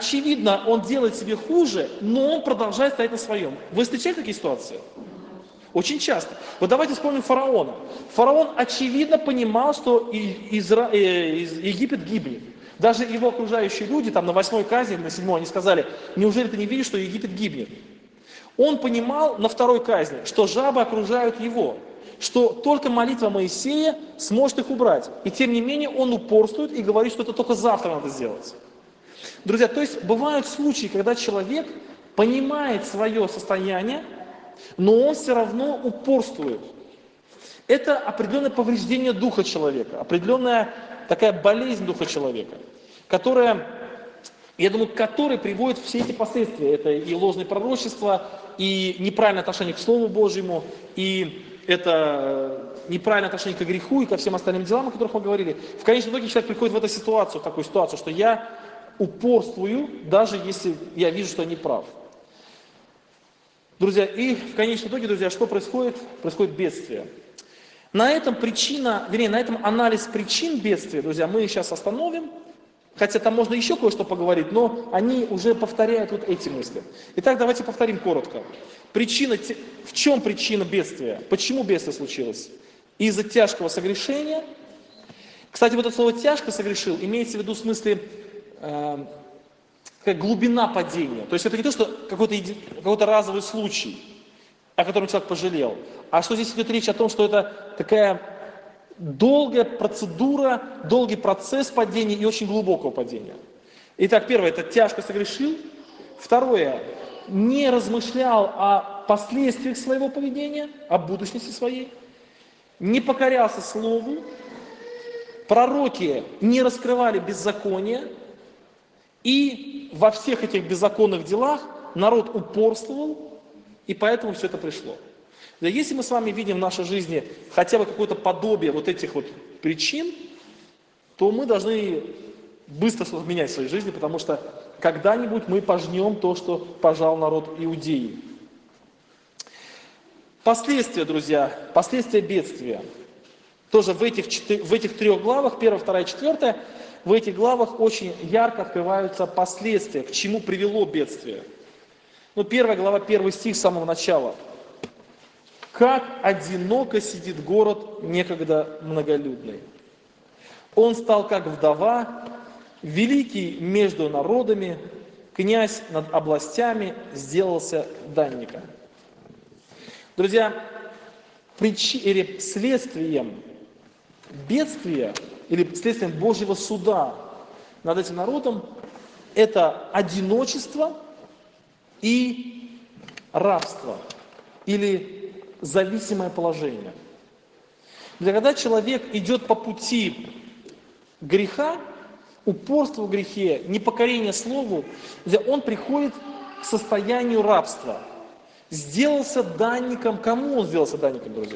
очевидно он делает себе хуже, но он продолжает стоять на своем. Вы встречали такие ситуации? Очень часто. Вот давайте вспомним фараона. Фараон очевидно понимал, что Египет гибнет. Даже его окружающие люди, там на 8-й казни, на 7-й, они сказали: неужели ты не видишь, что Египет гибнет? Он понимал на 2-й казни, что жабы окружают его, что только молитва Моисея сможет их убрать. И тем не менее он упорствует и говорит, что это только завтра надо сделать. Друзья, то есть бывают случаи, когда человек понимает свое состояние, но он все равно упорствует. Это определенное повреждение духа человека, определенная такая болезнь духа человека, которая, я думаю, к которой приводит все эти последствия. Это и ложное пророчество, и неправильное отношение к Слову Божьему, и это неправильное отношение к греху и ко всем остальным делам, о которых мы говорили. В конечном итоге человек приходит в эту ситуацию, в такую ситуацию, что я упорствую, даже если я вижу, что я не прав. Друзья, и в конечном итоге, друзья, что происходит? Происходит бедствие. На этом на этом анализ причин бедствия, друзья, мы сейчас остановим. Хотя там можно еще кое-что поговорить, но они уже повторяют вот эти мысли. Итак, давайте повторим коротко. В чем причина бедствия? Почему бедствие случилось? Из-за тяжкого согрешения. Кстати, вот это слово «тяжко согрешил» имеется в виду в смысле глубина падения. То есть это не то, что какой-то разовый случай, о котором человек пожалел, а что здесь идет речь о том, что это такая долгая процедура, долгий процесс падения и очень глубокого падения. Итак, первое, это тяжко согрешил. Второе, не размышлял о последствиях своего поведения, о будущности своей. Не покорялся Слову. Пророки не раскрывали беззакония. И во всех этих беззаконных делах народ упорствовал, и поэтому все это пришло. Если мы с вами видим в нашей жизни хотя бы какое-то подобие вот этих вот причин, то мы должны быстро что-то менять в своей жизни, потому что когда-нибудь мы пожнем то, что пожал народ Иудеи. Последствия, друзья, последствия бедствия. Тоже в этих 3 главах, 1, 2, 4, в этих главах очень ярко открываются последствия, к чему привело бедствие. 1 глава, 1 стих с самого начала. «Как одиноко сидит город, некогда многолюдный. Он стал как вдова, великий между народами, князь над областями сделался данником». Друзья, следствием бедствия или следствием Божьего суда над этим народом это одиночество и рабство или зависимое положение. Когда человек идет по пути греха, упорства в грехе, непокорения Слову, он приходит к состоянию рабства. Сделался данником. Кому он сделался данником, друзья?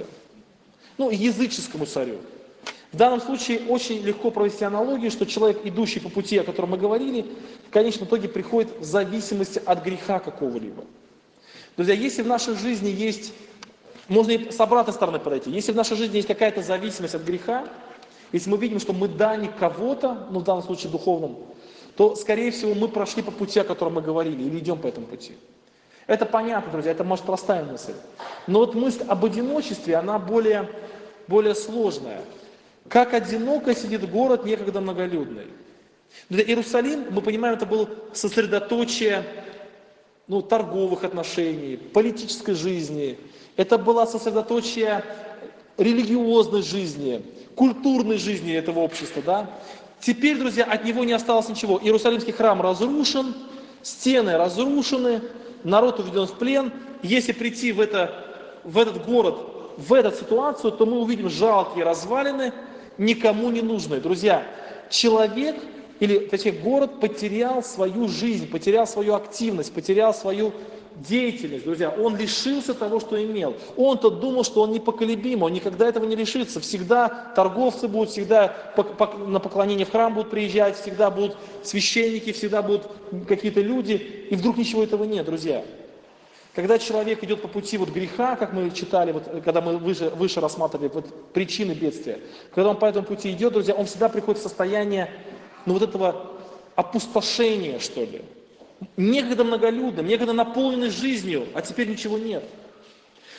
Языческому царю. В данном случае очень легко провести аналогию, что человек, идущий по пути, о котором мы говорили, в конечном итоге приходит в зависимости от греха какого-либо. Друзья, если в нашей жизни есть, можно и с обратной стороны подойти, если в нашей жизни есть какая-то зависимость от греха, если мы видим, что мы данник кого-то, в данном случае духовном, то, скорее всего, мы прошли по пути, о котором мы говорили, или идем по этому пути. Это понятно, друзья, это, может, простая мысль. Но вот мысль об одиночестве, она более сложная. Как одиноко сидит город, некогда многолюдный. Для Иерусалим, мы понимаем, это было сосредоточие торговых отношений, политической жизни. Это было сосредоточие религиозной жизни, культурной жизни этого общества. Да? Теперь, друзья, от него не осталось ничего. Иерусалимский храм разрушен, стены разрушены, народ уведен в плен. Если прийти в этот город, в эту ситуацию, то мы увидим жалкие развалины, никому не нужные. Друзья, человек, или точнее город потерял свою жизнь, потерял свою активность, потерял свою деятельность, друзья. Он лишился того, что имел. Он-то думал, что он непоколебим, он никогда этого не лишится. Всегда торговцы будут, всегда на поклонение в храм будут приезжать, всегда будут священники, всегда будут какие-то люди. И вдруг ничего этого нет, друзья. Когда человек идет по пути греха, как мы читали, когда мы выше рассматривали причины бедствия, когда он по этому пути идет, друзья, он всегда приходит в состояние этого опустошения, что ли. Некогда многолюдным, некогда наполненный жизнью, а теперь ничего нет.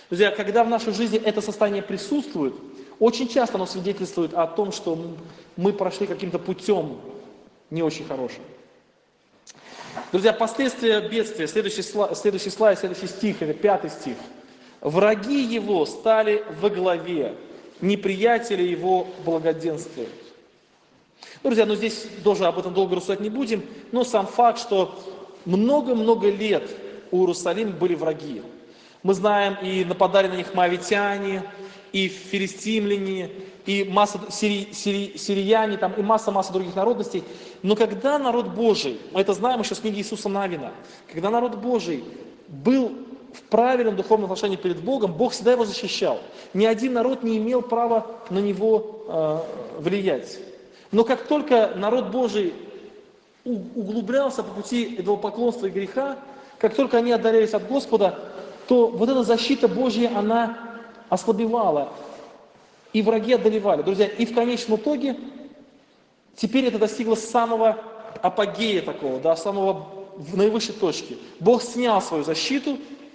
Друзья, когда в нашей жизни это состояние присутствует, очень часто оно свидетельствует о том, что мы прошли каким-то путем не очень хорошим. Друзья, последствия бедствия, следующий слайд, следующий стих, это 5 стих. Враги его стали во главе, неприятели его благоденствуют. Друзья, здесь тоже об этом долго рассуждать не будем, но сам факт, что много-много лет у Иерусалима были враги. Мы знаем, и нападали на них моавитяне, и филистимляне, и масса сирияне, и масса других народностей. Но когда народ Божий, мы это знаем еще с книги Иисуса Навина, когда народ Божий был в правильном духовном отношении перед Богом, Бог всегда его защищал. Ни один народ не имел права на него влиять. Но как только народ Божий углублялся по пути идолопоклонства и греха, как только они отдалялись от Господа, то вот эта защита Божья, она ослабевала, и враги одолевали. Друзья, и в конечном итоге, теперь это достигло самого апогея такого, самого наивысшей точки. Бог снял свою защиту,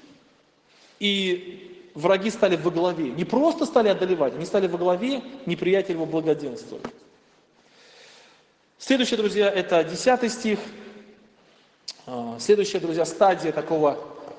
и враги стали во главе. Не просто стали одолевать, они стали во главе, неприятель его благоденствует. Следующее, друзья, это 10 стих. Следующая, друзья, стадия такого,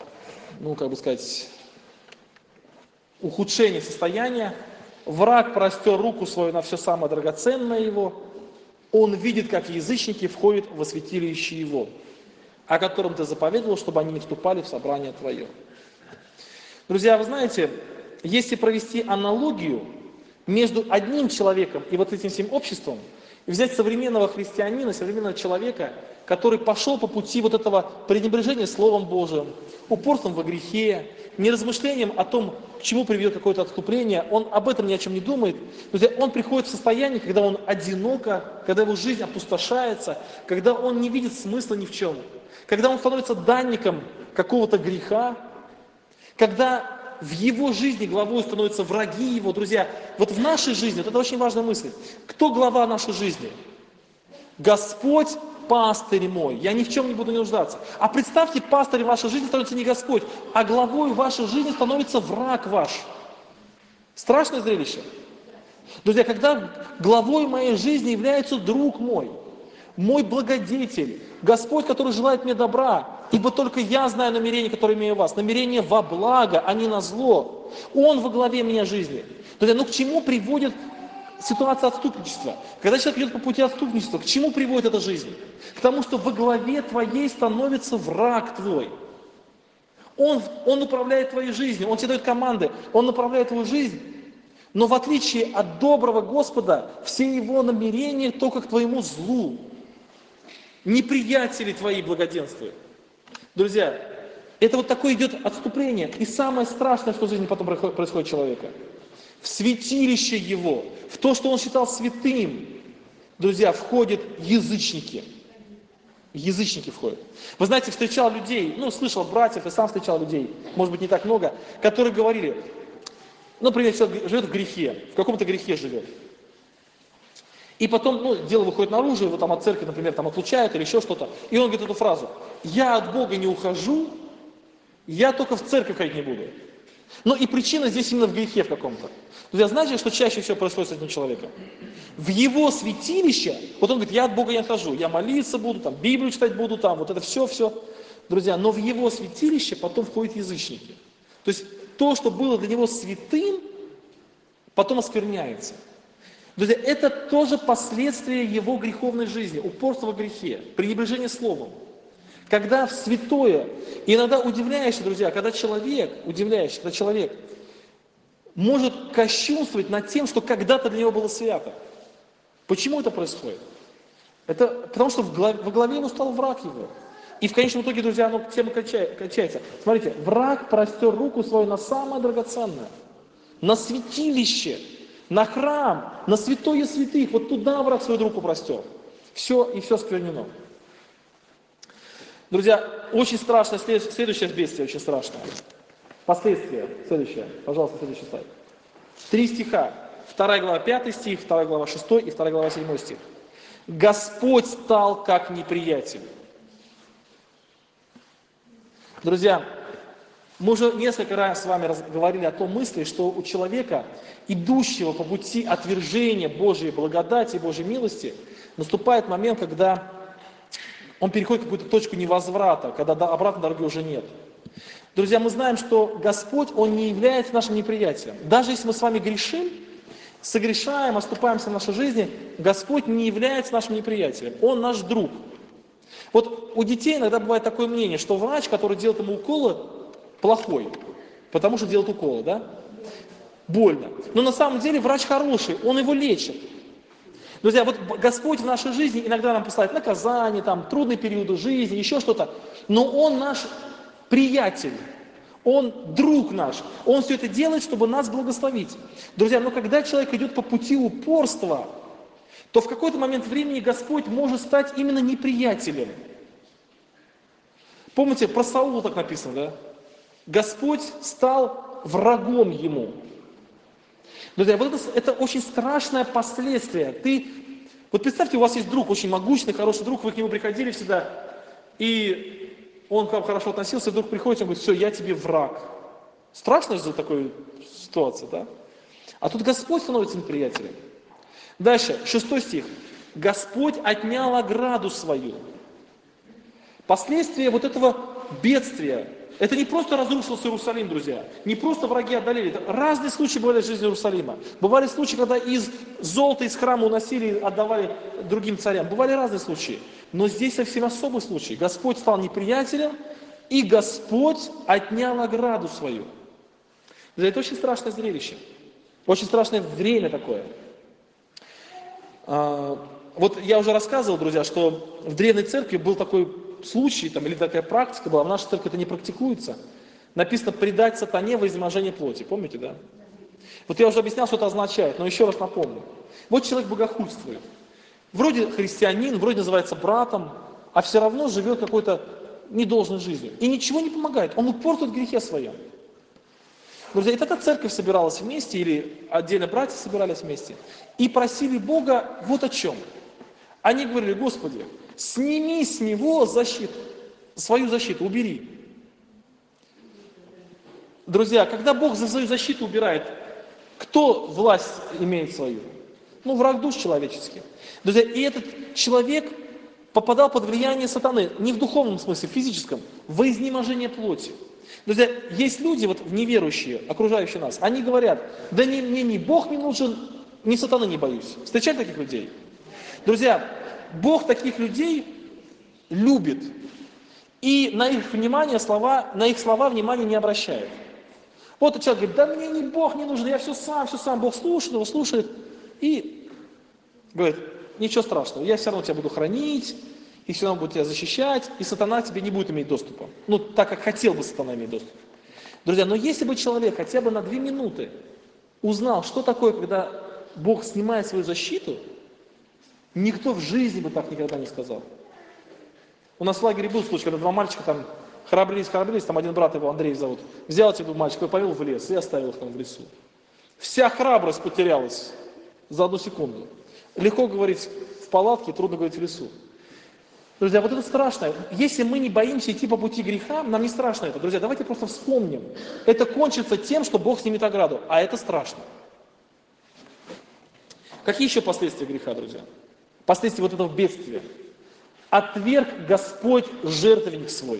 ухудшения состояния. Враг простер руку свою на все самое драгоценное его. Он видит, как язычники входят во святилище его, о котором ты заповедовал, чтобы они не вступали в собрание твое. Друзья, вы знаете, если провести аналогию между одним человеком и вот этим всем обществом, и взять современного христианина, современного человека, который пошел по пути вот этого пренебрежения Словом Божиим, упорством во грехе, неразмышлением о том, к чему приведет какое-то отступление, он об этом ни о чем не думает. Друзья, он приходит в состояние, когда он одиноко, когда его жизнь опустошается, когда он не видит смысла ни в чем, когда он становится данником какого-то греха, когда в его жизни главой становятся враги его. Друзья, вот в нашей жизни, вот это очень важная мысль, кто глава нашей жизни? Господь, пастырь мой, я ни в чем не буду нуждаться. А представьте, пастырем вашей жизни становится не Господь, а главой вашей жизни становится враг ваш. Страшное зрелище. Друзья, когда главой моей жизни является друг мой благодетель, Господь, который желает мне добра, ибо только я знаю намерения, которые имею у вас, намерения во благо, а не на зло. Он во главе меня жизни. Друзья, к чему приводит ситуация отступничества? Когда человек идет по пути отступничества, к чему приводит эта жизнь? К тому, что во главе твоей становится враг твой. Он управляет твоей жизнью, он тебе дает команды, он направляет твою жизнь. Но в отличие от доброго Господа, все его намерения только к твоему злу. Неприятели твои благоденствуют. Друзья, это вот такое идет отступление. И самое страшное, что в жизни потом происходит человека. В святилище его, в то, что он считал святым, друзья, входят язычники. Язычники входят. Вы знаете, встречал людей, слышал от братьев и сам встречал людей, может быть, не так много, которые говорили, например, человек живет в грехе, в каком-то грехе живет. И потом, дело выходит наружу, его там от церкви, например, отлучают или еще что-то. И он говорит эту фразу: «Я от Бога не ухожу, я только в церковь ходить не буду». И причина здесь именно в грехе в каком-то. Друзья, знаете, что чаще всего происходит с этим человеком? В его святилище, вот он говорит: «Я от Бога не отхожу, я молиться буду, Библию читать буду, вот это все. Друзья, но в его святилище потом входят язычники. То есть то, что было для него святым, потом оскверняется. Друзья, это тоже последствия его греховной жизни, упорства в грехе, пренебрежение словом. Когда в святое, и иногда удивляешься, друзья, когда человек может кощунствовать над тем, что когда-то для него было свято. Почему это происходит? Это потому, что во главе ему стал враг его. И в конечном итоге, друзья, тема качается. Смотрите, враг простер руку свою на самое драгоценное, на святилище, на храм, на святое святых. Вот туда враг свою руку простер. Все сквернено. Друзья, очень страшно, следующее бедствие очень страшное. Последствия. Следующее. Пожалуйста, следующий слайд. 3 стиха. 2 глава 5 стих, 2 глава 6 и 2 глава 7 стих. Господь стал как неприятель. Друзья, Мы уже несколько раз с вами говорили о том мысли, что у человека, идущего по пути отвержения Божьей благодати и Божьей милости, наступает момент, когда он переходит в какую-то точку невозврата, когда обратной дороги уже нет. Друзья, мы знаем, что Господь, Он не является нашим неприятелем. Даже если мы с вами грешим, согрешаем, оступаемся в нашей жизни, Господь не является нашим неприятелем. Он наш друг. Вот у детей иногда бывает такое мнение, что врач, который делает ему уколы, плохой, потому что делает уколы, да? Больно. Но на самом деле врач хороший, он его лечит. Друзья, вот Господь в нашей жизни иногда нам посылает наказание, там, трудные периоды жизни, еще что-то, но Он наш приятель, Он друг наш, Он все это делает, чтобы нас благословить. Друзья, но когда человек идет по пути упорства, то в какой-то момент времени Господь может стать именно неприятелем. Помните, про Саула так написано, да? Господь стал врагом ему. Друзья, вот это очень страшное последствие. Вот представьте, у вас есть друг, очень могущественный, хороший друг, вы к нему приходили всегда, и он к вам хорошо относился, и вдруг приходит, он говорит: все, я тебе враг. Страшно же такой ситуация, да? А тут Господь становится неприятелем. Дальше, 6 стих. Господь отнял ограду свою. Последствия вот этого бедствия. Это не просто разрушился Иерусалим, друзья. Не просто враги одолели. Это разные случаи бывали в жизни Иерусалима. Бывали случаи, когда из золота из храма уносили, отдавали другим царям. Бывали разные случаи. Но здесь совсем особый случай. Господь стал неприятелем, и Господь отнял ограду свою. Друзья, это очень страшное зрелище. Очень страшное время такое. Вот я уже рассказывал, друзья, что в Древней Церкви был такой случай, там, или такая практика была, в нашей церкви это не практикуется. Написано: предать сатане во изнеможение плоти. Помните, да? Вот я уже объяснял, что это означает, но еще раз напомню. Вот человек богохульствует. Вроде христианин, вроде называется братом, а все равно живет какой-то недолжной жизнью. И ничего не помогает. Он упорствует в грехе своем. Друзья, и тогда церковь собиралась вместе, или отдельно братья собирались вместе, и просили Бога вот о чем. Они говорили: Господи, сними с него защиту, свою защиту, убери. Друзья, когда Бог за свою защиту убирает, кто власть имеет свою? Ну, враг душ человеческих. Друзья, и этот человек попадал под влияние сатаны, не в духовном смысле, в физическом, во изнеможение плоти. Друзья, есть люди, вот неверующие, окружающие нас, они говорят: да мне ни Бог не нужен, ни сатаны не боюсь. Встречали таких людей? Друзья, Бог таких людей любит, и на их слова внимания не обращает. Вот человек говорит: да мне ни Бог не нужен, я все сам. Бог слушает его, слушает, и говорит: ничего страшного, я все равно тебя буду хранить, и все равно буду тебя защищать, и сатана тебе не будет иметь доступа. Ну, так как хотел бы сатана иметь доступ. Друзья, но если бы человек хотя бы на 2 минуты узнал, что такое, когда Бог снимает свою защиту, никто в жизни бы так никогда не сказал. У нас в лагере был случай, когда 2 мальчика там храбрились, там один брат, его Андрей зовут, взял этих 2 мальчиков и повел в лес, и оставил их там в лесу. Вся храбрость потерялась за 1 секунду. Легко говорить в палатке, трудно говорить в лесу. Друзья, вот это страшно. Если мы не боимся идти по пути греха, нам не страшно это. Друзья, давайте просто вспомним. Это кончится тем, что Бог снимет ограду, а это страшно. Какие еще последствия греха, друзья? Последствия вот этого бедствия. Отверг Господь жертвенник свой.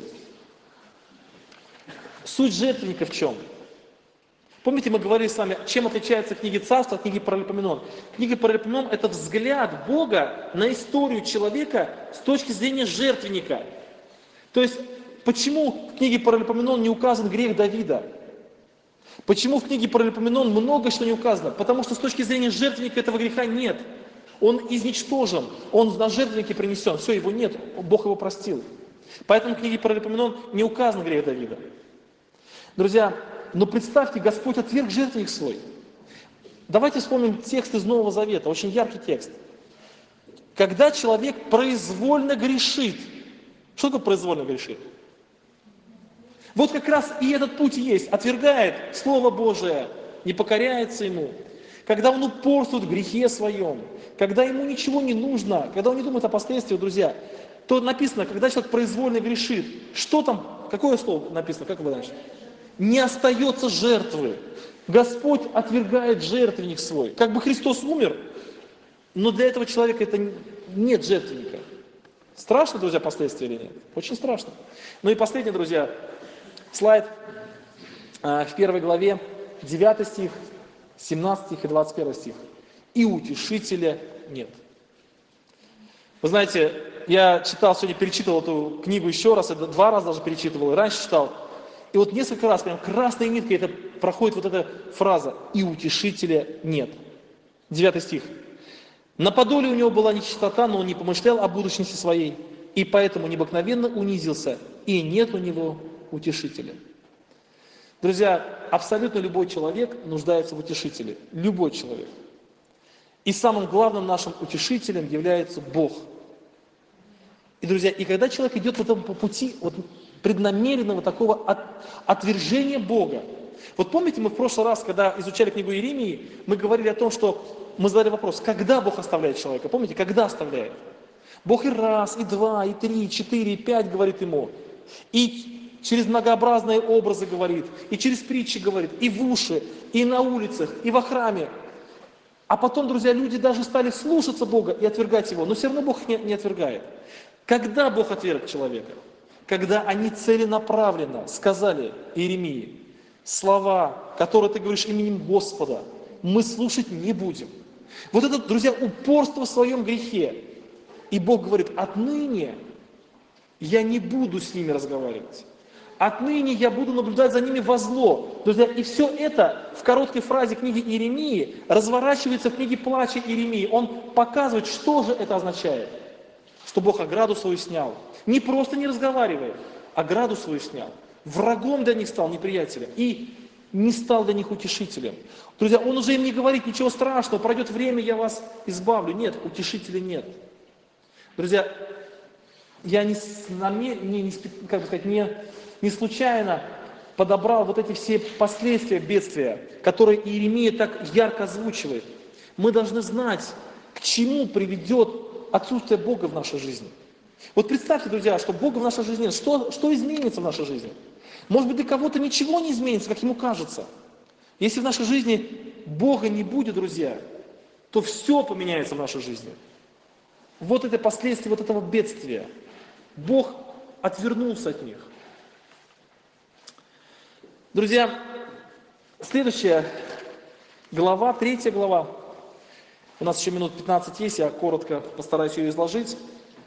Суть жертвенника в чем? Помните, мы говорили с вами, чем отличается книга Царств от книги Паралипоменон? Книга Паралипоменон – это взгляд Бога на историю человека с точки зрения жертвенника. То есть, почему в книге Паралипоменон не указан грех Давида? Почему в книге Паралипоменон много что не указано? Потому что с точки зрения жертвенника этого греха нет. Он изничтожен, он на жертвеннике принесен, все, его нет, Бог его простил. Поэтому в книге Паралипоменон не указан грех Давида. Друзья, но представьте, Господь отверг жертвенник свой. Давайте вспомним текст из Нового Завета, очень яркий текст. Когда человек произвольно грешит, что такое произвольно грешит? Вот как раз и этот путь есть, отвергает Слово Божие, не покоряется ему. Когда он упорствует в грехе своем, когда ему ничего не нужно, когда он не думает о последствиях, друзья, то написано, когда человек произвольно грешит, что там, какое слово написано, как вы знаете? не остается жертвы. Господь отвергает жертвенник свой. Как бы Христос умер, но для этого человека это нет жертвенника. Страшно, друзья, последствия или нет? Очень страшно. Ну и последний, друзья, слайд в 1 главе, 9 стих, 17 стих и 21 стих. «И утешителя нет». Вы знаете, я читал, сегодня перечитывал эту книгу еще раз, это 2 раза даже перечитывал, и раньше читал. И вот несколько раз, прям красной ниткой это проходит вот эта фраза «и утешителя нет». 9 стих. «На подоле у него была нечистота, но он не помышлял о будущности своей, и поэтому необыкновенно унизился, и нет у него утешителя». Друзья, абсолютно любой человек нуждается в утешителе. Любой человек. И самым главным нашим утешителем является Бог. И, друзья, и когда человек идет в этом по пути вот, преднамеренного такого отвержения Бога. Вот помните, мы в прошлый раз, когда изучали книгу Иеремии, мы говорили о том, что мы задали вопрос, когда Бог оставляет человека? Помните, когда оставляет? Бог и раз, и два, и три, и четыре, и пять говорит ему. И через многообразные образы говорит, и через притчи говорит, и в уши, и на улицах, и во храме. А потом, друзья, люди даже стали слушаться Бога и отвергать Его, но все равно Бог их не отвергает. Когда Бог отверг человека? Когда они целенаправленно сказали Иеремии слова, которые ты говоришь именем Господа, мы слушать не будем. Вот это, друзья, упорство в своем грехе. И Бог говорит, отныне я не буду с ними разговаривать. Отныне я буду наблюдать за ними во зло. Друзья, и все это в короткой фразе книги Иеремии разворачивается в книге Плача Иеремии. Он показывает, что же это означает. Что Бог ограду свою снял. Не просто не разговаривая, ограду свою снял. Врагом для них стал, неприятелем. И не стал для них утешителем. Друзья, Он уже им не говорит, ничего страшного, пройдет время, я вас избавлю. Нет, утешителя нет. Друзья, я не случайно подобрал вот эти все последствия бедствия, которые Иеремия так ярко озвучивает. Мы должны знать, к чему приведет отсутствие Бога в нашей жизни. Вот представьте, друзья, что Бога в нашей жизни нет. Что изменится в нашей жизни? Может быть, для кого-то ничего не изменится, как ему кажется. Если в нашей жизни Бога не будет, друзья, то все поменяется в нашей жизни. Вот это последствия вот этого бедствия. Бог отвернулся от них. Друзья, следующая глава, 3 глава. У нас еще минут 15 есть, я коротко постараюсь ее изложить.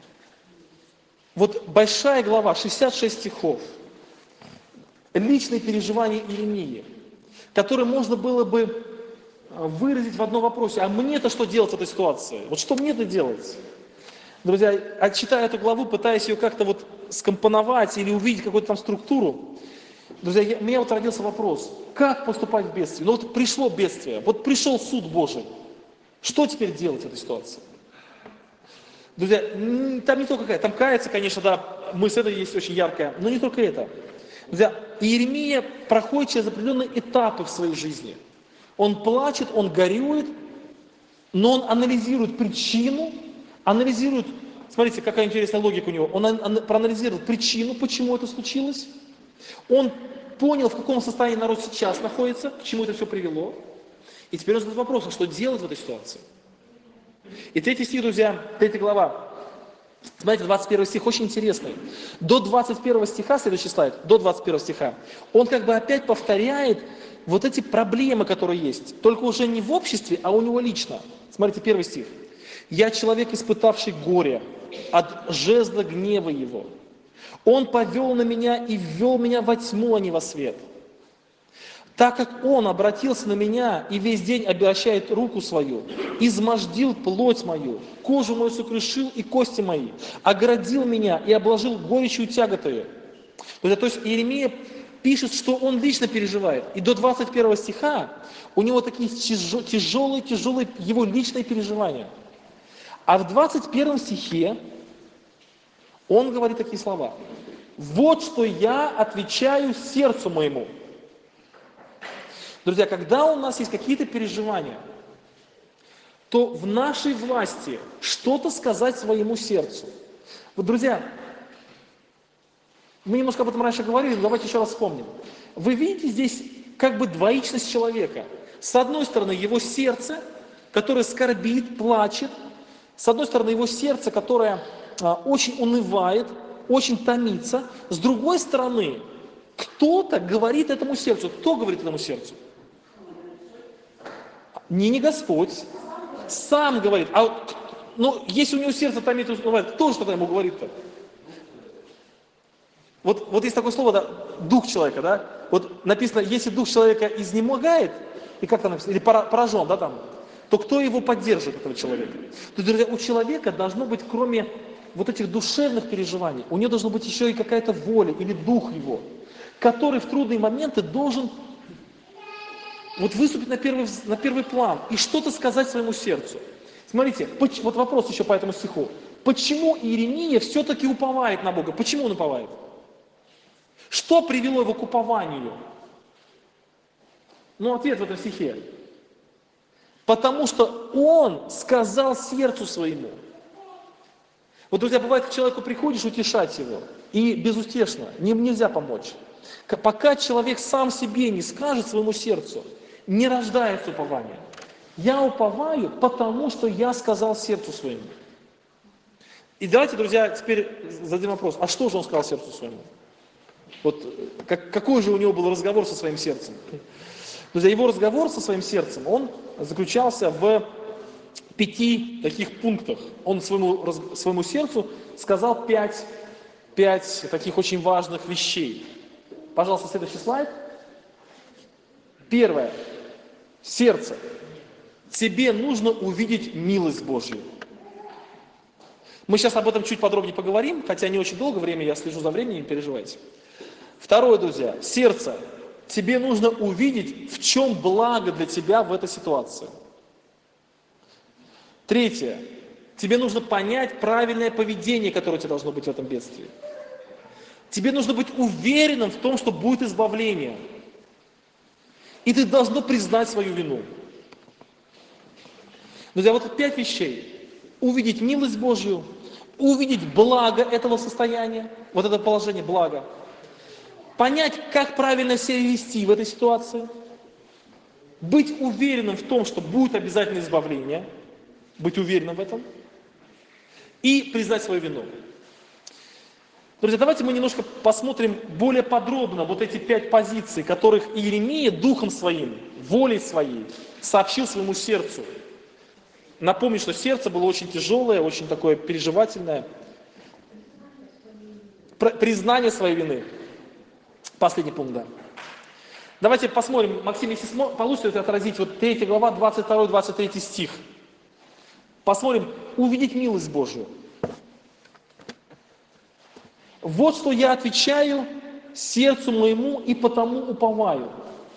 Вот большая глава, 66 стихов. Личные переживания Иеремии, которые можно было бы выразить в одном вопросе. А мне-то что делать в этой ситуации? Вот что мне-то делать? Друзья, читая эту главу, пытаясь ее как-то вот скомпоновать или увидеть какую-то там структуру, друзья, у меня вот родился вопрос, как поступать в бедствии? Ну вот пришло бедствие, вот пришел суд Божий. Что теперь делать в этой ситуации? Друзья, там не только какая, там каяться, конечно, да, мысль эта есть очень яркая, но не только это. Друзья, Иеремия проходит через определенные этапы в своей жизни. Он плачет, он горюет, но он анализирует причину, анализирует, смотрите, какая интересная логика у него, он проанализировал причину, почему это случилось, он понял, в каком состоянии народ сейчас находится, к чему это все привело, и теперь он задает вопрос, а что делать в этой ситуации? И 3 стих, друзья, 3 глава, смотрите, 21 стих очень интересный. До 21 стиха, следующий слайд, до 21 стиха, он как бы опять повторяет вот эти проблемы, которые есть, только уже не в обществе, а у него лично. Смотрите, 1 стих. «Я человек, испытавший горе от жезла гнева его. Он повел на меня и ввел меня во тьму, а не во свет. Так как он обратился на меня и весь день обращает руку свою, измождил плоть мою, кожу мою сокрушил и кости мои, оградил меня и обложил горечью тяготою». То есть Иеремия пишет, что он лично переживает. И до 21 стиха у него такие тяжелые его личные переживания. А в 21 стихе он говорит такие слова. «Вот что я отвечаю сердцу моему». Друзья, когда у нас есть какие-то переживания, то в нашей власти что-то сказать своему сердцу. Вот, друзья, Мы немножко об этом раньше говорили, но давайте еще раз вспомним. Вы видите здесь как бы двоичность человека. С одной стороны, его сердце, которое скорбит, плачет. С одной стороны, его сердце, которое очень унывает, очень томится. С другой стороны, кто-то говорит этому сердцу. Кто говорит этому сердцу? Не Господь. Сам говорит. Ну, если у него сердце томит, кто же тогда ему говорит-то? Вот есть такое слово, да, дух человека, да? Вот написано, если дух человека изнемогает, и как там написано, или поражен, да, там, то кто его поддержит, этого человека? То есть, друзья, у человека должно быть, кроме вот этих душевных переживаний, у него должно быть еще и какая-то воля, или дух его, который в трудные моменты должен вот выступить на первый план и что-то сказать своему сердцу. Смотрите, вот вопрос еще по этому стиху. Почему Иеремия все-таки уповает на Бога? Почему он уповает? Что привело его к упованию? Ну, ответ в этом стихе. Потому что он сказал сердцу своему. Вот, друзья, бывает, к человеку приходишь утешать его, и безуспешно, нельзя помочь. Пока человек сам себе не скажет своему сердцу, не рождается упование. Я уповаю, потому что я сказал сердцу своему. И давайте, друзья, теперь зададим вопрос, а что же он сказал сердцу своему? Вот какой же у него был разговор со своим сердцем? Друзья, его разговор со своим сердцем, он заключался в 5 таких пунктах. Он своему сердцу сказал 5 таких очень важных вещей. Пожалуйста, следующий слайд. Первое. Сердце. Тебе нужно увидеть милость Божью. Мы сейчас об этом чуть подробнее поговорим, хотя не очень долго время, я слежу за временем, не переживайте. Второе, друзья, сердце. Тебе нужно увидеть, в чем благо для тебя в этой ситуации. Третье. Тебе нужно понять правильное поведение, которое у тебя должно быть в этом бедствии. Тебе нужно быть уверенным в том, что будет избавление. И ты должно признать свою вину. Друзья, вот 5 вещей. Увидеть милость Божью, увидеть благо этого состояния, вот это положение блага. Понять, как правильно себя вести в этой ситуации. Быть уверенным в том, что будет обязательно избавление. Быть уверенным в этом. И признать свою вину. Друзья, давайте мы немножко посмотрим более подробно вот эти 5 позиций, которых Иеремия духом своим, волей своей сообщил своему сердцу. Напомню, что сердце было очень тяжелое, очень такое переживательное. Признание своей вины. Последний пункт, да. Давайте посмотрим, Максим, если получится это отразить, вот 3 глава, 22-23 стих. Посмотрим, увидеть милость Божию. Вот что я отвечаю сердцу моему и потому уповаю.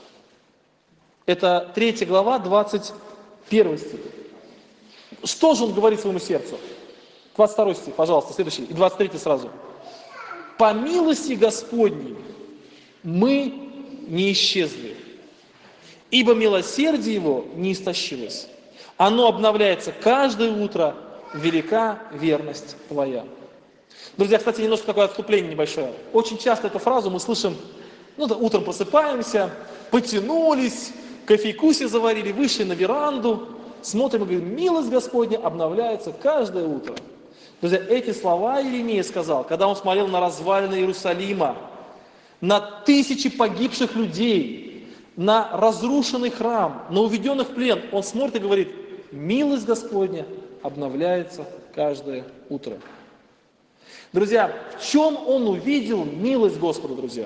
Это 3 глава, 21 стих. Что же он говорит своему сердцу? 22 стих, пожалуйста, следующий, и 23 сразу. По милости Господней мы не исчезли, ибо милосердие Его не истощилось. Оно обновляется каждое утро, велика верность Твоя. Друзья, кстати, немножко такое отступление небольшое. Очень часто эту фразу мы слышим, утром просыпаемся, потянулись, кофейку себе заварили, вышли на веранду, смотрим и говорим, милость Господня обновляется каждое утро. Друзья, эти слова Иеремия сказал, когда он смотрел на развалины Иерусалима, на тысячи погибших людей, на разрушенный храм, на уведенных в плен. Он смотрит и говорит, милость Господня обновляется каждое утро. Друзья, в чем он увидел милость Господа, друзья?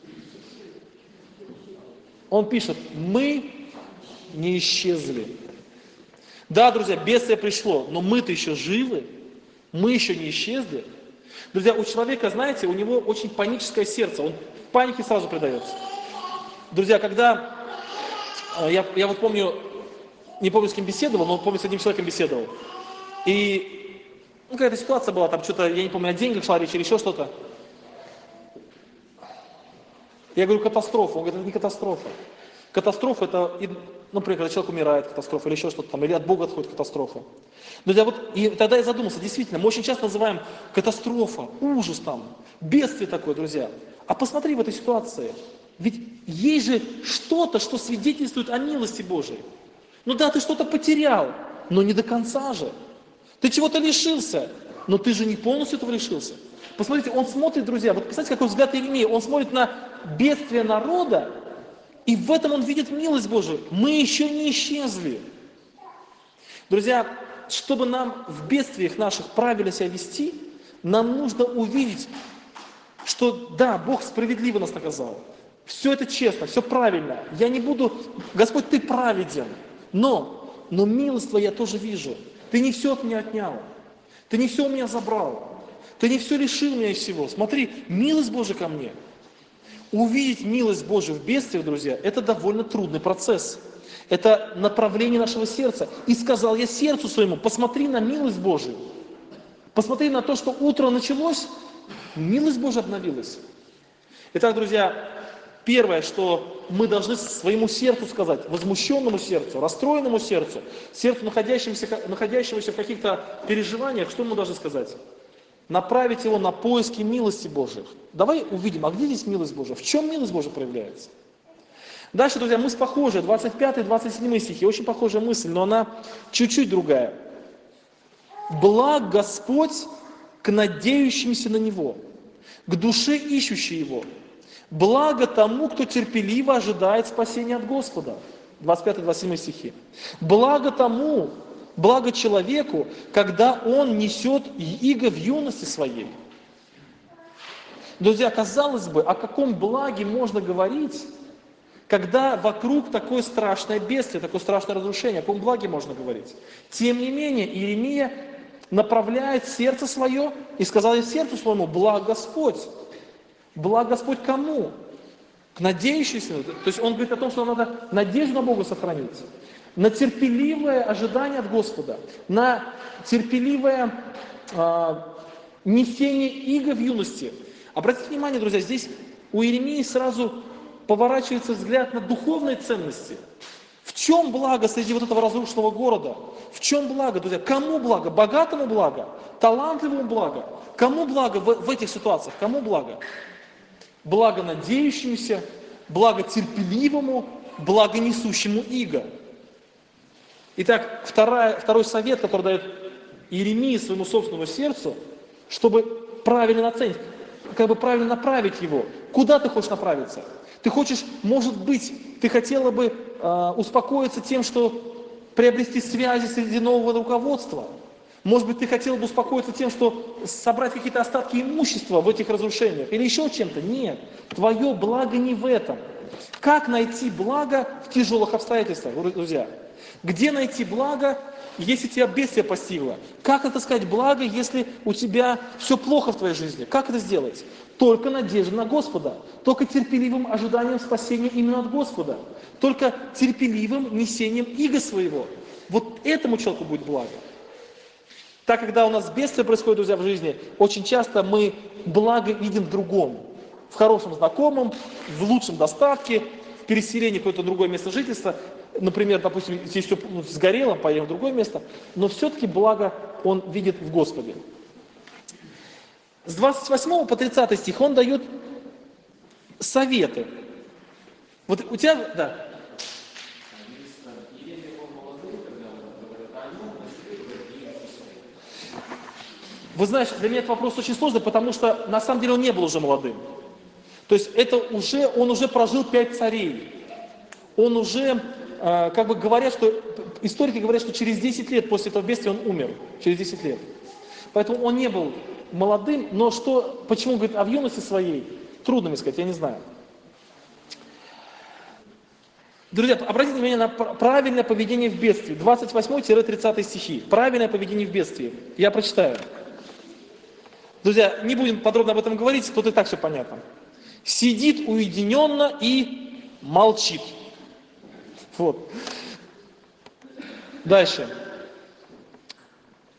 Он пишет, мы не исчезли. Да, друзья, бедствие пришло, но мы-то еще живы, мы еще не исчезли. Друзья, у человека, знаете, у него очень паническое сердце, он в панике сразу предается. Друзья, когда, я вот помню, не помню, с кем беседовал, но помню, с одним человеком беседовал. И какая-то ситуация была, там что-то, я не помню, о деньгах шла речь или еще что-то. Я говорю, катастрофа. Он говорит, это не катастрофа. Катастрофа это, например, когда человек умирает, катастрофа, или еще что-то там, или от Бога отходит катастрофа. Друзья, вот и тогда я задумался, действительно, мы очень часто называем катастрофа, ужас там, бедствие такое, друзья. А посмотри в этой ситуации, ведь есть же что-то, что свидетельствует о милости Божией. Ну да, ты что-то потерял, но не до конца же. Ты чего-то лишился, но ты же не полностью этого лишился. Посмотрите, он смотрит, друзья, вот представьте, какой взгляд Иеремии, он смотрит на бедствие народа, и в этом он видит милость Божию. Мы еще не исчезли. Друзья, чтобы нам в бедствиях наших правильно себя вести, нам нужно увидеть, что да, Бог справедливо нас наказал. Все это честно, все правильно. Я не буду, Господь, ты праведен. Но милость твоя я тоже вижу. Ты не все от меня отнял. Ты не все у меня забрал. Ты не все лишил меня из всего. Смотри, милость Божия ко мне. Увидеть милость Божию в бедствиях, друзья, это довольно трудный процесс. Это направление нашего сердца. И сказал я сердцу своему, посмотри на милость Божию. Посмотри на то, что утро началось, милость Божия обновилась. Итак, друзья, первое, что мы должны своему сердцу сказать, возмущенному сердцу, расстроенному сердцу, сердцу, находящемуся в каких-то переживаниях, что мы должны сказать? Направить его на поиски милости Божьих. Давай увидим, а где здесь милость Божия? В чем милость Божия проявляется? Дальше, друзья, мысль похожая, 25 и 27 стихи, очень похожая мысль, но она чуть-чуть другая. Благ Господь к надеющимся на Него, к душе ищущей Его. Благо тому, кто терпеливо ожидает спасения от Господа. 25-27 стихи. Благо тому, благо человеку, когда он несет иго в юности своей. Друзья, казалось бы, о каком благе можно говорить, когда вокруг такое страшное бедствие, такое страшное разрушение, о каком благе можно говорить? Тем не менее, Иеремия направляет сердце свое и сказал сердцу своему, благ Господь. Благ Господь кому? К надеющимся. То есть он говорит о том, что надо надежду на Бога сохранить. На терпеливое ожидание от Господа. На терпеливое несение иго в юности. Обратите внимание, друзья, здесь у Иеремии сразу поворачивается взгляд на духовные ценности. В чем благо среди вот этого разрушенного города? В чем благо, друзья? Кому благо? Богатому благо? Талантливому благо? Кому благо в этих ситуациях? Кому благо? Благо надеющемуся, благо терпеливому, благо несущему иго. Итак, второй совет, который дает Иеремия своему собственному сердцу, чтобы правильно нацелить, правильно направить его. Куда ты хочешь направиться? Ты хочешь, может быть, ты хотела бы успокоиться тем, что приобрести связи среди нового руководства. Может быть, ты хотел бы успокоиться тем, что собрать какие-то остатки имущества в этих разрушениях. Или еще чем-то. Нет. Твое благо не в этом. Как найти благо в тяжелых обстоятельствах, друзья? Где найти благо, если тебя бедствие постигло? Как отыскать благо, если у тебя все плохо в твоей жизни? Как это сделать? Только надежда на Господа. Только терпеливым ожиданием спасения именно от Господа. Только терпеливым несением иго своего. Вот этому человеку будет благо. Так, когда у нас бедствие происходит, друзья, в жизни, очень часто мы благо видим в другом. В хорошем знакомом, в лучшем достатке, в переселении в какое-то другое место жительства. Например, допустим, здесь все сгорело, поедем в другое место. Но все-таки благо он видит в Господе. С 28 по 30 стих он дает советы. Вот у тебя, да. Вы знаете, для меня этот вопрос очень сложный, потому что на самом деле он не был уже молодым. То есть он уже прожил 5 царей. Он уже, говорят, что, историки говорят, что через 10 лет после этого бедствия он умер. Через 10 лет. Поэтому он не был молодым, но почему он говорит о юности своей, трудно мне сказать, я не знаю. Друзья, обратите внимание на правильное поведение в бедствии. 28-30 стихи. Правильное поведение в бедствии. Я прочитаю. Друзья, не будем подробно об этом говорить, тут и так все понятно. Сидит уединенно и молчит. Вот. Дальше.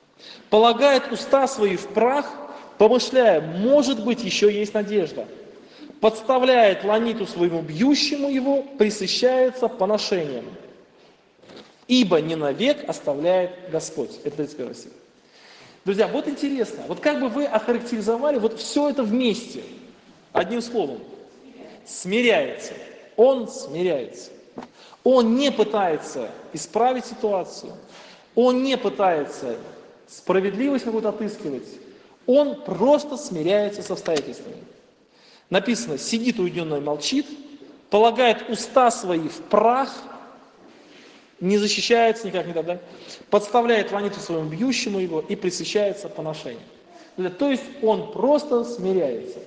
Полагает уста свои в прах, помышляя, может быть, еще есть надежда. подставляет ланиту своему бьющему его, пресыщается поношением. Ибо не навек оставляет Господь. Это 31 стих. Друзья, вот интересно, вот как бы вы охарактеризовали вот все это вместе, одним словом, смиряется. Он смиряется. Он не пытается исправить ситуацию, он не пытается справедливость какую-то отыскивать, он просто смиряется с обстоятельствами. Написано, сидит уединенно и молчит, полагает уста свои в прах, не защищается никак, никогда, подставляет ланиту своему бьющему его и пресыщается поношением. То есть он просто смиряется.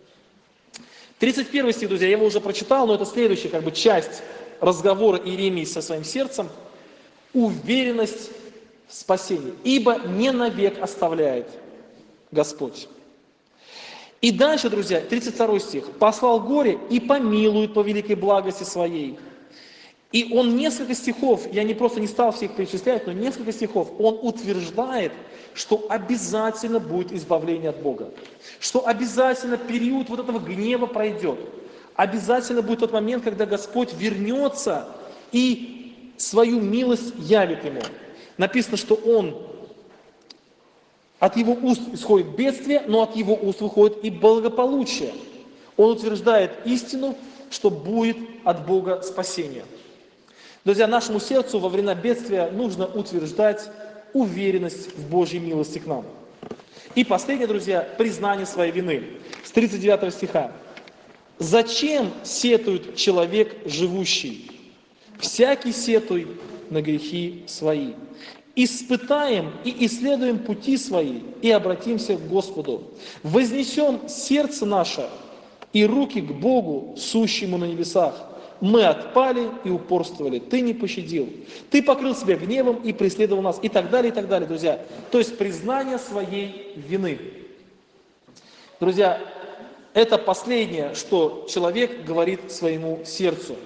31 стих, друзья, я его уже прочитал, но это следующая как бы часть разговора Иеремии со своим сердцем. Уверенность в спасении. Ибо не навек оставляет Господь. И дальше, друзья, 32 стих. «Послал горе и помилует по великой благости своей». И он несколько стихов, я не просто не стал всех перечислять, но несколько стихов, он утверждает, что обязательно будет избавление от Бога. Что обязательно период вот этого гнева пройдет. Обязательно будет тот момент, когда Господь вернется и свою милость явит ему. Написано, что от его уст исходит бедствие, но от его уст выходит и благополучие. Он утверждает истину, что будет от Бога спасение. Друзья, нашему сердцу во время бедствия нужно утверждать уверенность в Божьей милости к нам. И последнее, друзья, признание своей вины. С 39 стиха. «Зачем сетует человек живущий? Всякий сетуй на грехи свои. Испытаем и исследуем пути свои, и обратимся к Господу. Вознесем сердце наше и руки к Богу, сущему на небесах. Мы отпали и упорствовали, ты не пощадил. Ты покрыл себя гневом и преследовал нас». И так далее, друзья. То есть признание своей вины. Друзья, это последнее, что человек говорит своему сердцу.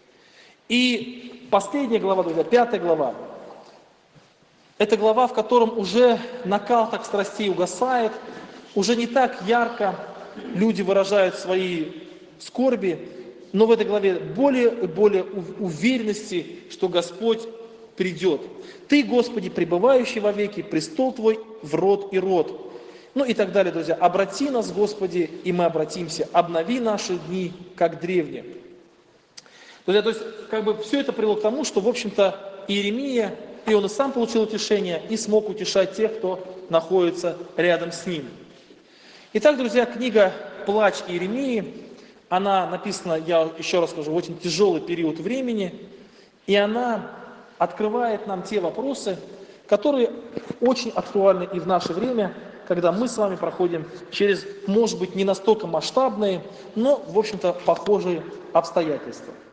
И последняя глава, друзья, 5 глава. Это глава, в котором уже накал так страстей угасает, уже не так ярко люди выражают свои скорби, но в этой главе более и более уверенности, что Господь придет. «Ты, Господи, пребывающий вовеки, престол Твой в род и род». Ну и так далее, друзья. «Обрати нас, Господи, и мы обратимся. Обнови наши дни, как древние». Друзья, то есть, как бы все это привело к тому, что, в общем-то, Иеремия, и он и сам получил утешение, и смог утешать тех, кто находится рядом с ним. Итак, друзья, книга «Плач Иеремии», она написана, я еще раз скажу, в очень тяжелый период времени, и она открывает нам те вопросы, которые очень актуальны и в наше время, когда мы с вами проходим через, может быть, не настолько масштабные, но, в общем-то, похожие обстоятельства.